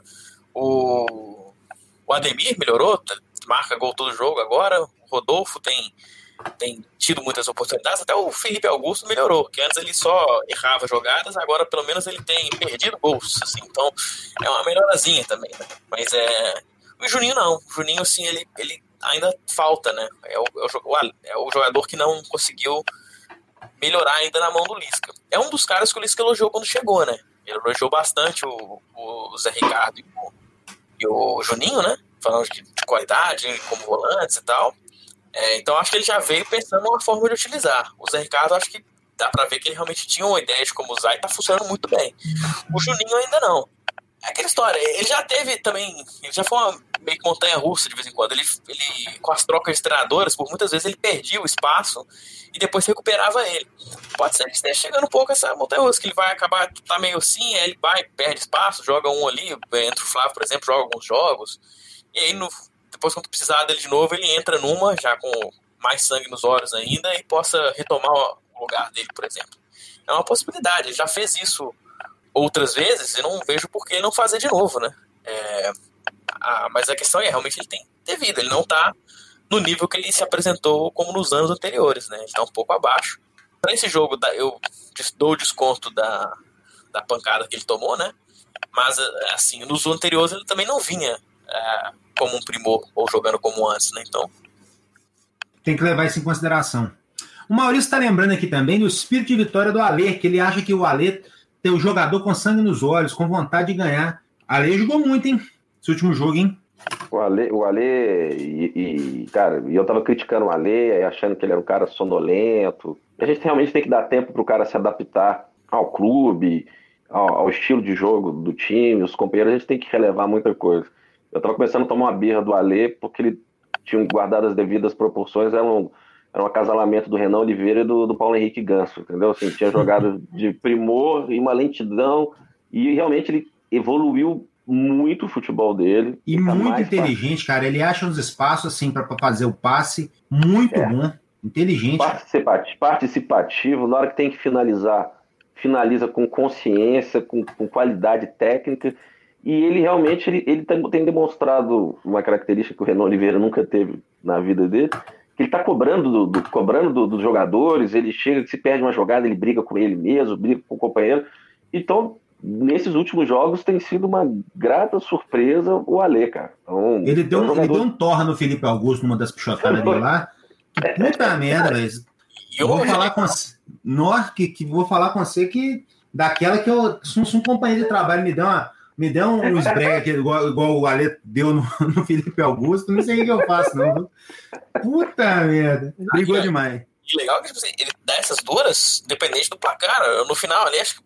O Ademir melhorou, marca gol todo jogo agora. O Rodolfo tem tido muitas oportunidades. Até o Felipe Augusto melhorou, que antes ele só errava jogadas, agora pelo menos ele tem perdido gols, assim, então é uma melhorazinha também, né? Mas o Juninho não. O Juninho, assim, ele ainda falta, né? É o jogador que não conseguiu melhorar ainda na mão do Lisca. É um dos caras que o Lisca elogiou quando chegou, né? Ele elogiou bastante o Zé Ricardo e o Juninho, né? Falando de qualidade, como volantes e tal. Então acho que ele já veio pensando numa forma de utilizar. O Zé Ricardo, acho que dá pra ver que ele realmente tinha uma ideia de como usar e tá funcionando muito bem. O Juninho ainda não. É aquela história, ele já teve também, ele já foi uma meio que montanha-russa de vez em quando. Ele, com as trocas de treinadoras, por muitas vezes ele perdia o espaço e depois recuperava ele. Pode ser que esteja chegando um pouco essa montanha-russa, que ele vai acabar, tá meio assim, aí ele vai, perde espaço, joga um ali, entra o Flávio, por exemplo, joga alguns jogos, e aí depois quando precisar dele de novo, ele entra numa, já com mais sangue nos olhos ainda, e possa retomar o lugar dele, por exemplo. É uma possibilidade, ele já fez isso outras vezes, e não vejo por que não fazer de novo, né? Mas a questão realmente ele tem devido, ele não tá no nível que ele se apresentou como nos anos anteriores, né? Ele tá um pouco abaixo. Para esse jogo, eu dou o desconto da pancada que ele tomou, né? Mas, assim, nos anteriores ele também não vinha como um primor, ou jogando como antes, né? Então... Tem que levar isso em consideração. O Maurício está lembrando aqui também do espírito de vitória do Alê, que ele acha que o Alê tem um jogador com sangue nos olhos, com vontade de ganhar. Alê jogou muito, hein? Esse último jogo, hein? O Alê cara, eu tava criticando o Alê, achando que ele era um cara sonolento. A gente realmente tem que dar tempo pro cara se adaptar ao clube, ao estilo de jogo do time, os companheiros, a gente tem que relevar muita coisa. Eu tava começando a tomar uma birra do Alê, porque ele tinha guardado as devidas proporções, era um acasalamento do Renan Oliveira e do Paulo Henrique Ganso, entendeu? Assim, tinha jogado de primor e uma lentidão, e realmente ele evoluiu muito o futebol dele. E tá muito inteligente, cara. Ele acha uns espaços assim para fazer o passe muito bom, inteligente. Participativo, na hora que tem que finaliza com consciência, com qualidade técnica. E ele realmente ele tem demonstrado uma característica que o Renan Oliveira nunca teve na vida dele, que ele está cobrando dos jogadores, ele chega, se perde uma jogada, ele briga com ele mesmo, briga com o companheiro. Então, nesses últimos jogos, tem sido uma grata surpresa o Alê, cara. Então, ele deu um torra no Felipe Augusto numa das pichotadas dele lá. Que puta merda, velho. Eu vou falar com você. Vou falar com você que daquela que se um companheiro de trabalho me deu um esbrega igual o Alê deu no Felipe Augusto, não sei o que eu faço, não. Puta merda. Brigou demais. E legal é que ele dá essas duras, dependente do placar. No final ali, acho que.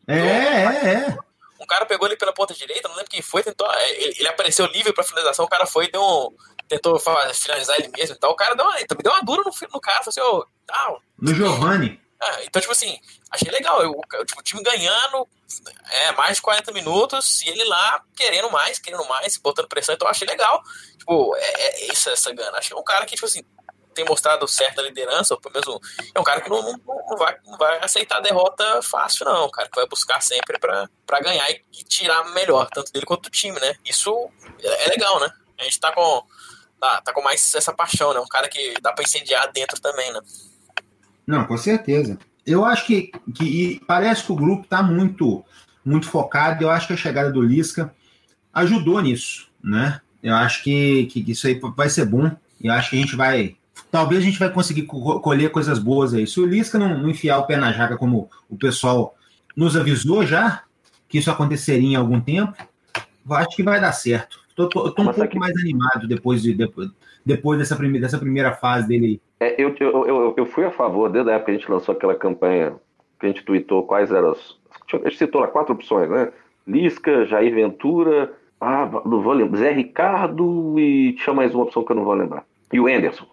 Um cara pegou ele pela ponta direita, não lembro quem foi, tentou. Ele apareceu livre pra finalização, o cara foi e tentou finalizar ele mesmo. Então o cara deu uma dura no cara, falou assim, no Giovani. Então, tipo assim, achei legal. O time ganhando mais de 40 minutos e ele lá querendo mais, botando pressão. Então, eu achei legal. Tipo, essa gana. Acho que é um cara que, tipo assim, tem mostrado certa liderança, ou pelo menos é um cara que não vai aceitar a derrota fácil, não. Um cara que vai buscar sempre pra ganhar e tirar melhor, tanto dele quanto do time, né? Isso é legal, né? A gente tá com mais essa paixão, né? Um cara que dá pra incendiar dentro também, né? Não, com certeza. Eu acho que parece que o grupo está muito, muito focado. Eu acho que a chegada do Lisca ajudou nisso, né? Eu acho que isso aí vai ser bom. Eu acho que talvez a gente vai conseguir colher coisas boas aí. Se o Lisca não enfiar o pé na jaca, como o pessoal nos avisou já, que isso aconteceria em algum tempo, acho que vai dar certo. Tô um pouco mais animado depois dessa primeira fase dele. Eu fui a favor, desde a época que a gente lançou aquela campanha, que a gente tweetou quais eram a gente citou lá 4 opções, né? Lisca, Jair Ventura, não vou lembrar, Zé Ricardo e tinha mais uma opção que eu não vou lembrar. E o Anderson.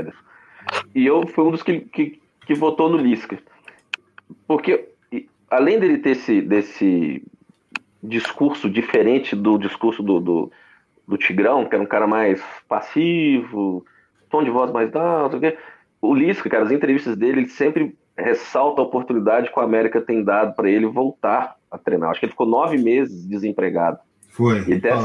E eu fui um dos que votou no Lisca. Porque, além dele ter desse discurso diferente do discurso do Tigrão, que era um cara mais passivo, tom de voz mais alto, o Lisca, cara, as entrevistas dele, ele sempre ressalta a oportunidade que o América tem dado para ele voltar a treinar. Acho que ele ficou 9 meses desempregado. Foi,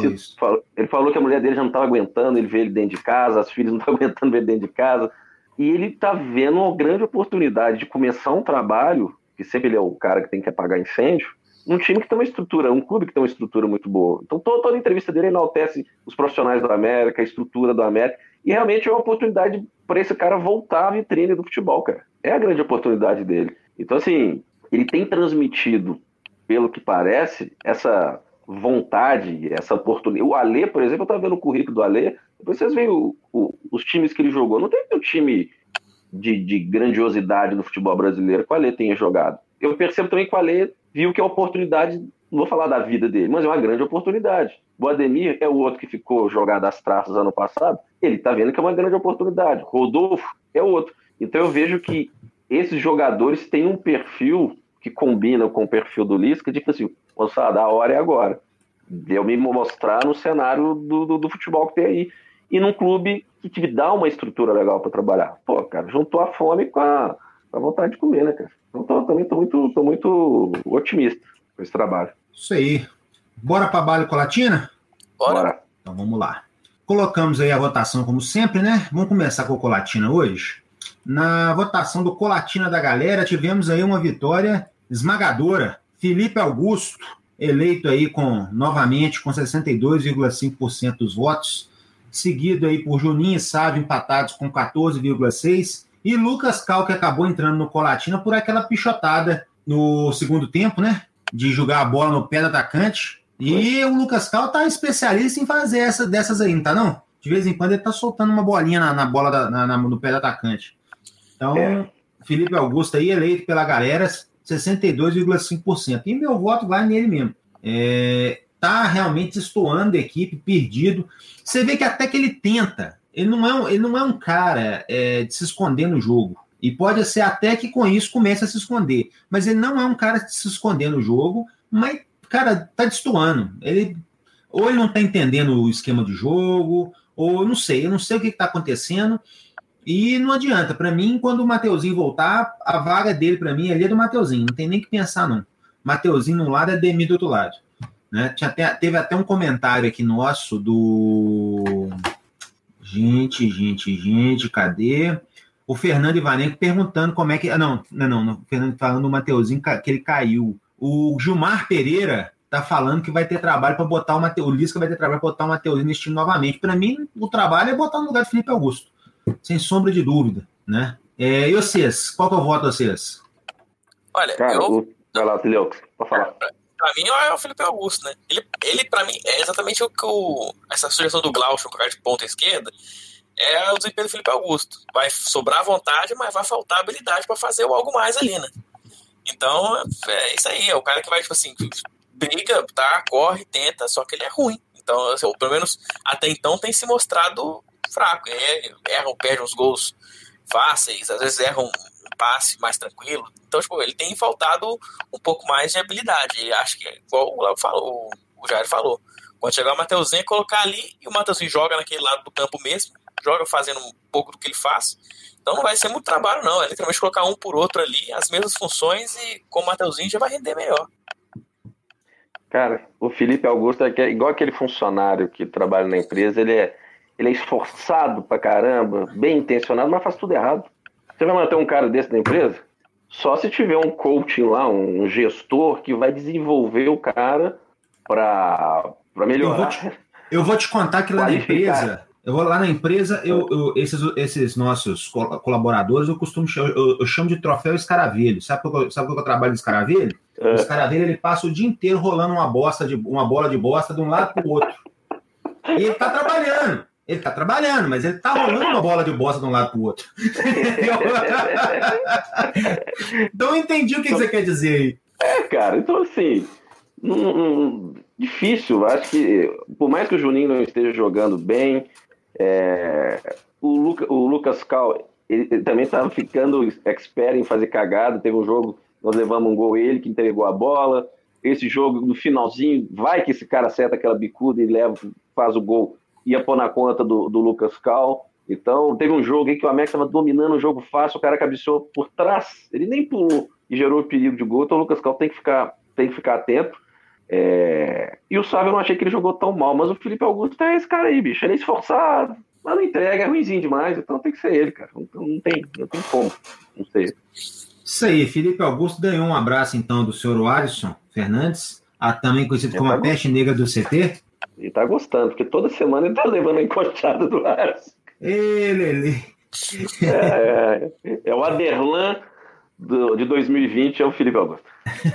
ele falou que a mulher dele já não estava aguentando ele ver ele dentro de casa, as filhas não estavam aguentando ver ele dentro de casa. E ele está vendo uma grande oportunidade de começar um trabalho, que sempre ele é o cara que tem que apagar incêndio, num time que tem uma estrutura, um clube que tem uma estrutura muito boa. Então toda a entrevista dele enaltece os profissionais do América, a estrutura do América, e realmente é uma oportunidade para esse cara voltar à vitrine do futebol, cara. É a grande oportunidade dele. Então, assim, ele tem transmitido, pelo que parece, essa vontade, essa oportunidade. O Alê, por exemplo, eu estava vendo o currículo do Alê, depois vocês veem os times que ele jogou. Não tem um time de grandiosidade no futebol brasileiro que o Alê tenha jogado. Eu percebo também que o Alê viu que é uma oportunidade, não vou falar da vida dele, mas é uma grande oportunidade. O Ademir é o outro que ficou jogado às traças ano passado, ele está vendo que é uma grande oportunidade. Rodolfo é outro. Então eu vejo que esses jogadores têm um perfil que combina com o perfil do Lisca, de que assim, moçada, a hora é agora. De eu me mostrar no cenário do futebol que tem aí. E num clube que te dá uma estrutura legal para trabalhar. Pô, cara, juntou a fome com a vontade de comer, né, cara? Então também tô muito otimista com esse trabalho. Isso aí. Bora para Bala e Colatina? Bora. Então vamos lá. Colocamos aí a votação como sempre, né? Vamos começar com o Colatina hoje. Na votação do Colatina da galera, tivemos aí uma vitória esmagadora. Felipe Augusto, eleito aí novamente com 62,5% dos votos, seguido aí por Juninho e Sávio empatados com 14,6%, e Lucas Cal, que acabou entrando no Colatina por aquela pichotada no segundo tempo, né? De jogar a bola no pé do atacante. E o Lucas Cal tá especialista em fazer dessas aí, não tá não? De vez em quando ele tá soltando uma bolinha na bola no pé do atacante. Então, Felipe Augusto aí, eleito pela galera, 62,5%. E meu voto vai nele mesmo. Tá realmente destoando a equipe, perdido. Você vê que até que ele tenta. Ele não é um cara de se esconder no jogo. E pode ser até que com isso comece a se esconder. Mas ele não é um cara de se esconder no jogo, mas, cara, tá destoando. Ou ele não tá entendendo o esquema de jogo, ou eu não sei o que tá acontecendo. E não adianta. Para mim, quando o Mateuzinho voltar, a vaga dele, para mim, ali é do Mateuzinho. Não tem nem que pensar, não. Mateuzinho num lado é Ademir do outro lado. né? Teve até um comentário aqui nosso do... Gente, cadê? O Fernando Ivanenko perguntando como é que... Não, o Fernando falando do Mateuzinho que ele caiu. O Gilmar Pereira tá falando que vai ter trabalho para botar o Lisca vai ter trabalho para botar o Mateuzinho nesse time novamente. Para mim, o trabalho é botar no lugar do Felipe Augusto, sem sombra de dúvida, né? E vocês? Qual que é o voto de vocês? Olha, cara, vai lá, Tilheux, pode falar. Pra mim é o Felipe Augusto, né? Ele pra mim, é exatamente o que essa sugestão do Glaucio, com o cara de ponta esquerda, é o desempenho do Felipe Augusto. Vai sobrar vontade, mas vai faltar habilidade pra fazer algo mais ali, né? Então, é isso aí. É o cara que vai, tipo assim, briga, tá, corre, tenta, só que ele é ruim. Então, assim, pelo menos até então tem se mostrado fraco. Erra ou perde uns gols fáceis, às vezes erra um passe mais tranquilo. Então, tipo, ele tem faltado um pouco mais de habilidade. E acho que, igual o Jair falou, quando chegar o Mateuzinho, colocar ali e o Mateuzinho joga naquele lado do campo mesmo, joga fazendo um pouco do que ele faz. Então não vai ser muito trabalho, não. É literalmente colocar um por outro ali, as mesmas funções, e com o Mateuzinho já vai render melhor. Cara, o Felipe Augusto é igual aquele funcionário que trabalha na empresa, ele é esforçado pra caramba, bem intencionado, mas faz tudo errado. Você vai manter um cara desse na empresa? Só se tiver um coaching lá, um gestor que vai desenvolver o cara pra melhorar. Eu vou te contar que lá na empresa... esses nossos colaboradores, eu chamo de troféu escaravelho. Sabe por que eu trabalho de escaravelho? O escaravelho, ele passa o dia inteiro rolando uma bola de bosta de um lado pro outro. E ele tá trabalhando, mas ele tá rolando uma bola de bosta de um lado pro outro. Então eu entendi o que você quer dizer aí. Cara, então assim, difícil. Acho que, por mais que o Juninho não esteja jogando bem, o Lucas Cal, ele também estava ficando expert em fazer cagada. Teve um jogo, nós levamos um gol, ele que entregou a bola. Esse jogo, no finalzinho, vai que esse cara acerta aquela bicuda e faz o gol, ia pôr na conta do Lucas Cal. Então, teve um jogo aí que o América estava dominando o jogo fácil, o cara cabeceou por trás, ele nem pulou e gerou o perigo de gol. Então o Lucas Cal tem que ficar atento. E o Sávio, eu não achei que ele jogou tão mal, mas o Felipe Augusto é esse cara aí, bicho. Ele é esforçado, mas não entrega, é ruimzinho demais, então tem que ser ele, cara. Não tem como, não sei. Isso aí, Felipe Augusto ganhou um abraço então do senhor Alisson Fernandes, também conhecido como a peste negra do CT. Ele tá gostando, porque toda semana ele tá levando a encoxada do Alisson. Ele. É o Aderlan de 2020, é o Felipe Augusto.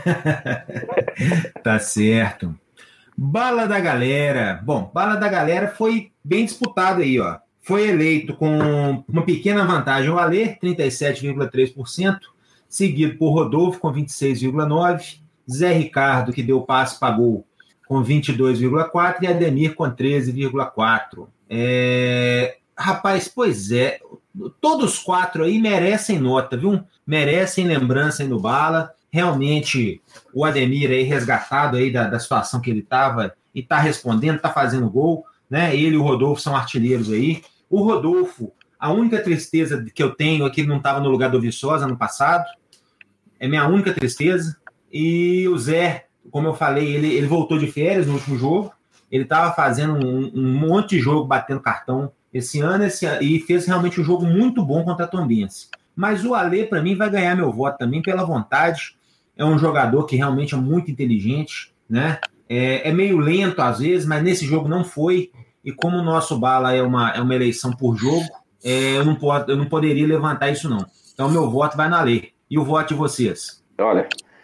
Tá certo. Bala da galera. Bom, Bala da galera foi bem disputado aí, ó. Foi eleito com uma pequena vantagem o Alê, 37,3%, seguido por Rodolfo com 26,9%, Zé Ricardo, que deu passe para gol, com 22,4%, e Ademir com 13,4%. Rapaz, pois é, todos os quatro aí merecem nota, viu? Merecem lembrança aí no Bala. Realmente, o Ademir aí resgatado aí da situação que ele estava e está respondendo, está fazendo gol, né? Ele e o Rodolfo são artilheiros aí. O Rodolfo, a única tristeza que eu tenho é que ele não estava no lugar do Viçosa ano passado. É minha única tristeza. E o Zé, como eu falei, ele voltou de férias no último jogo. Ele estava fazendo um monte de jogo, batendo cartão esse ano, e fez realmente um jogo muito bom contra a Tombense. Mas o Alê, para mim, vai ganhar meu voto também pela vontade. É um jogador que realmente é muito inteligente, né? É meio lento às vezes, mas nesse jogo não foi. E como o nosso Bala é uma eleição por jogo, eu não poderia levantar isso, não. Então, meu voto vai na Alê. E o voto de vocês? Olha,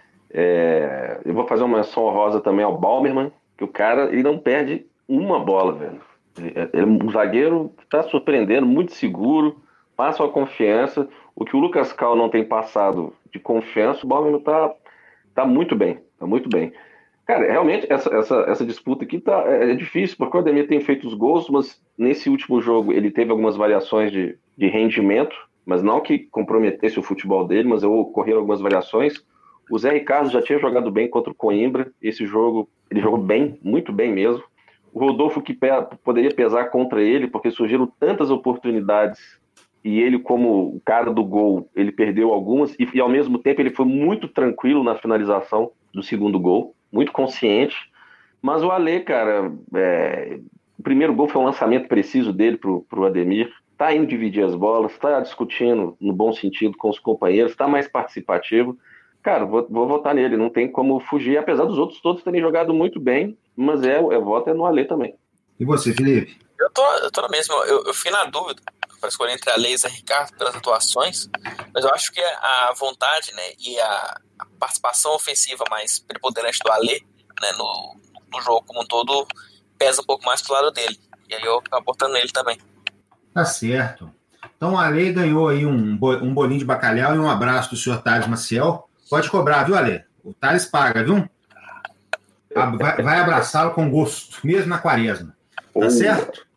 eu vou fazer uma menção honrosa também ao Baumerman, que o cara ele não perde uma bola, velho. Ele é um zagueiro que está surpreendendo, muito seguro, passa a confiança. O que o Lucas Cal não tem passado de confiança, o Baumerman tá muito bem, tá muito bem. Cara, realmente, essa disputa aqui é difícil, porque o Ademir tem feito os gols, mas nesse último jogo ele teve algumas variações de rendimento, mas não que comprometesse o futebol dele, mas ocorreram algumas variações. O Zé Ricardo já tinha jogado bem contra o Coimbra, esse jogo ele jogou bem, muito bem mesmo. O Rodolfo, que poderia pesar contra ele, porque surgiram tantas oportunidades, e ele, como o cara do gol, ele perdeu algumas, e ao mesmo tempo ele foi muito tranquilo na finalização do segundo gol, muito consciente, Mas o Ale, cara, o primeiro gol foi um lançamento preciso dele pro Ademir. Tá indo dividir as bolas, tá discutindo no bom sentido com os companheiros, tá mais participativo. Cara, vou votar nele, não tem como fugir, apesar dos outros todos terem jogado muito bem, mas voto no Ale também. E você, Felipe? Eu tô na mesma, eu fiquei na dúvida para escolher entre a Ale e o Zé Ricardo pelas atuações, mas eu acho que a vontade, né, e a participação ofensiva mais preponderante do Ale, né, no jogo como um todo, pesa um pouco mais pro lado dele. E aí eu acabo botando nele também. Tá certo. Então o Ale ganhou aí um bolinho de bacalhau e um abraço do senhor Thales Maciel. Pode cobrar, viu, Ale? O Thales paga, viu? Vai abraçá-lo com gosto, mesmo na quaresma. Tá certo?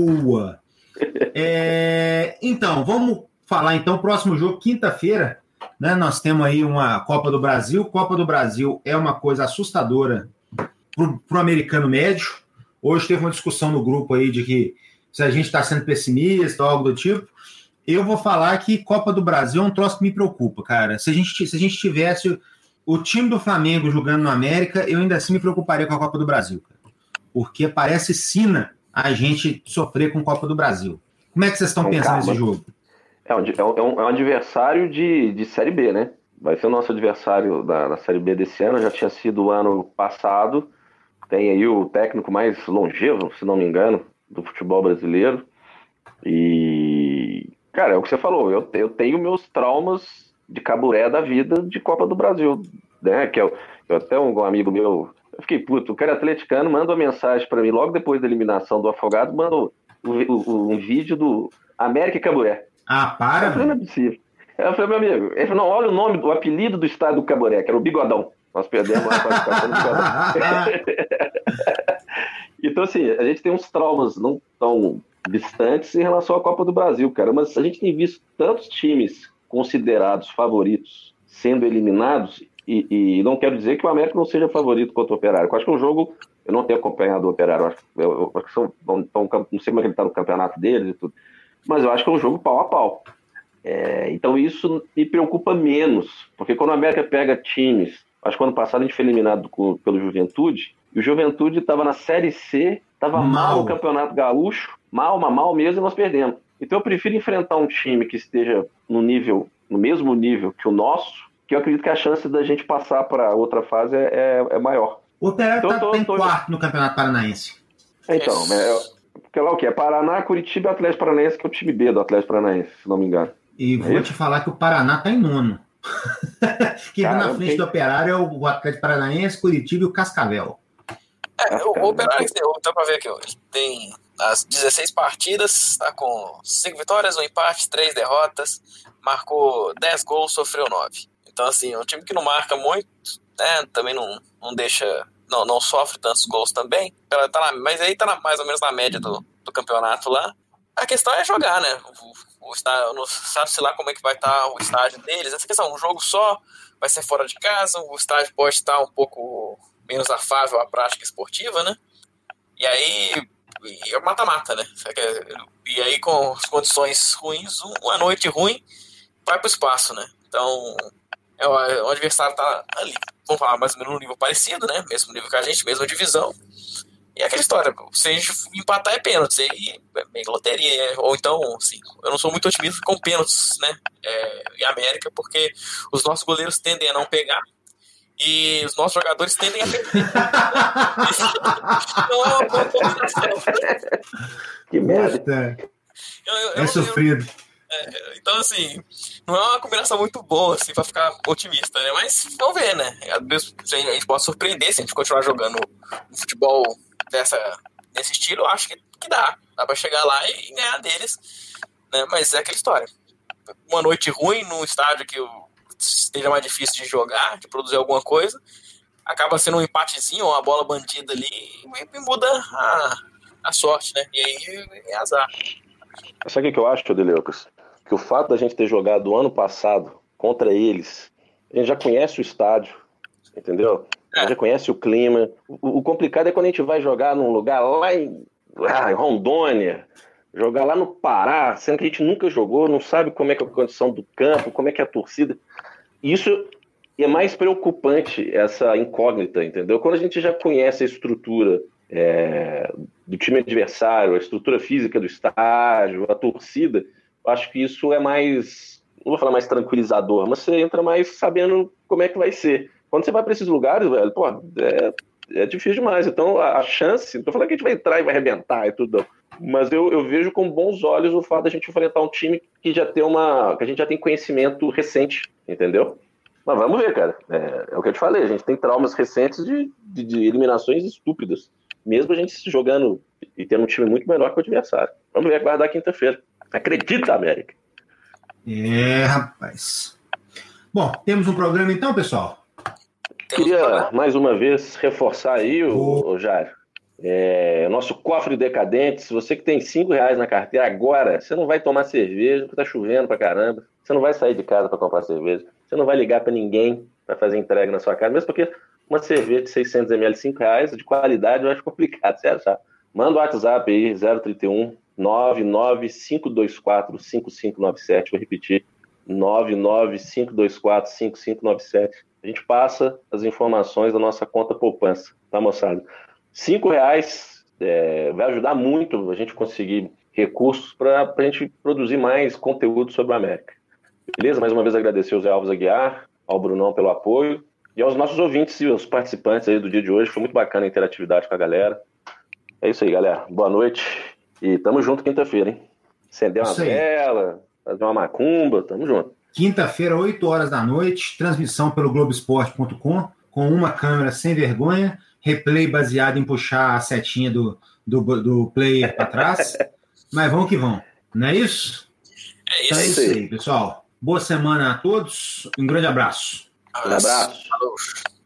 Então, vamos falar então, próximo jogo, quinta-feira, né? Nós temos aí uma Copa do Brasil. Copa do Brasil é uma coisa assustadora pro americano médio. Hoje teve uma discussão no grupo aí de que se a gente está sendo pessimista ou algo do tipo. Eu vou falar que Copa do Brasil é um troço que me preocupa, cara. Se a gente tivesse o time do Flamengo jogando no América, eu ainda assim me preocuparia com a Copa do Brasil, cara. Porque parece sina a gente sofrer com a Copa do Brasil. Como é que vocês estão pensando nesse jogo? É um adversário de Série B, né? Vai ser o nosso adversário da Série B desse ano, já tinha sido o ano passado. Tem aí o técnico mais longevo, se não me engano, do futebol brasileiro. E, cara, é o que você falou, eu tenho meus traumas de caburé da vida de Copa do Brasil, né? Que eu até um amigo meu, eu fiquei puto, o cara atleticano manda uma mensagem pra mim logo depois da eliminação do Afogados, manda um vídeo do América e Caburé. Ah, para! Eu falei, não é possível. Eu falei, meu amigo, ele falou, não, olha o nome, o apelido do estádio do Caburé, que era o Bigodão. Nós perdemos a qualificação do Bigodão. Então, assim, a gente tem uns traumas não tão distantes em relação à Copa do Brasil, cara, mas a gente tem visto tantos times considerados favoritos sendo eliminados, e não quero dizer que o América não seja favorito contra o Operário. Eu acho que é um jogo, eu não tenho acompanhado o Operário, eu acho que não sei como é que ele está no campeonato deles e tudo, mas eu acho que é um jogo pau a pau. Então isso me preocupa menos, porque quando o América pega times, acho que ano passado a gente foi eliminado pelo Juventude, e o Juventude estava na Série C, estava mal no Campeonato Gaúcho, mal mesmo, e nós perdemos. Então eu prefiro enfrentar um time que esteja no mesmo nível que o nosso, que eu acredito que a chance da gente passar para outra fase é maior. O Operário está em quarto no Campeonato Paranaense. Então, porque lá o que? É Paraná, Curitiba e Atlético Paranaense, que é o time B do Atlético Paranaense, se não me engano. E vou te falar que o Paraná está em nono. Quem vem na frente do Operário é o Atlético Paranaense, Curitiba e o Cascavel. O Operário, dá pra ver aqui, ele tem as 16 partidas, tá com 5 vitórias, 1 empate, 3 derrotas, marcou 10 gols, sofreu 9. Então, assim, é um time que não marca muito, né, também não deixa, não sofre tantos gols também, mas aí tá mais ou menos na média do campeonato lá. A questão é jogar, né, o estádio, não sabe-se lá como é que vai estar o estádio deles, essa questão, um jogo só, vai ser fora de casa, o estádio pode estar um pouco menos afável à prática esportiva, né? E aí é mata-mata, né? E aí com as condições ruins, uma noite ruim vai pro espaço, né? Então o adversário tá ali, vamos falar, mais ou menos no nível parecido, né? Mesmo nível que a gente, mesma divisão. E é aquela história, se a gente empatar é pênalti, aí é meio loteria, ou então, assim, eu não sou muito otimista com pênaltis, né? Em América, porque os nossos goleiros tendem a não pegar, e os nossos jogadores tendem a perder. Não é uma boa combinação. Que merda. É sofrido. Então, assim, não é uma combinação muito boa, assim, pra ficar otimista, né? Mas vamos ver, né? A gente pode surpreender se a gente continuar jogando um futebol desse estilo. Eu acho que dá pra chegar lá e ganhar deles, né? Mas é aquela história. Uma noite ruim num estádio que esteja mais difícil de jogar, de produzir alguma coisa, acaba sendo um empatezinho ou uma bola bandida ali e muda a sorte, né? E aí é azar. Sabe o que eu acho, Odeleucas? Que o fato da gente ter jogado ano passado contra eles, a gente já conhece o estádio, entendeu? A gente já conhece o clima. O complicado é quando a gente vai jogar num lugar lá em Rondônia, jogar lá no Pará, sendo que a gente nunca jogou, não sabe como é que é a condição do campo, como é que é a torcida. Isso E é mais preocupante essa incógnita, entendeu? Quando a gente já conhece a estrutura do time adversário, a estrutura física do estádio, a torcida, eu acho que isso é mais, não vou falar mais tranquilizador, mas você entra mais sabendo como é que vai ser. Quando você vai para esses lugares, velho, pô, é difícil demais. Então, a chance, não tô falando que a gente vai entrar e vai arrebentar e tudo, mas eu vejo com bons olhos o fato da gente enfrentar um time que já tem que a gente já tem conhecimento recente, entendeu? Mas vamos ver, cara. É o que eu te falei, a gente tem traumas recentes de eliminações estúpidas, mesmo a gente se jogando e tendo um time muito melhor que o adversário. Vamos ver, aguardar quinta-feira. Acredita, América. Rapaz. Bom, temos um programa então, pessoal? Queria, mais uma vez, reforçar aí, o Jário, nosso cofre decadente. Se você que tem R$5 na carteira agora, você não vai tomar cerveja porque tá chovendo pra caramba. Você não vai sair de casa para comprar cerveja. Você não vai ligar para ninguém para fazer entrega na sua casa, mesmo porque uma cerveja de 600 ml, R$5, de qualidade, eu acho complicado, certo? Manda o WhatsApp aí, 031 99524 5597, vou repetir, 99524 5597. A gente passa as informações da nossa conta poupança, tá, moçada? R$5 vai ajudar muito a gente conseguir recursos para a gente produzir mais conteúdo sobre o América. Beleza? Mais uma vez agradecer ao Zé Alves Aguiar, ao Brunão pelo apoio e aos nossos ouvintes e aos participantes aí do dia de hoje. Foi muito bacana a interatividade com a galera. É isso aí, galera. Boa noite e tamo junto quinta-feira, hein? Acender uma vela, fazer uma macumba, tamo junto. Quinta-feira, 8 horas da noite, transmissão pelo Globoesporte.com, com uma câmera sem vergonha, replay baseado em puxar a setinha do player para trás. Mas vamos que vamos, não é isso? É isso aí, pessoal. Boa semana a todos. Um grande abraço. Um abraço. Falou.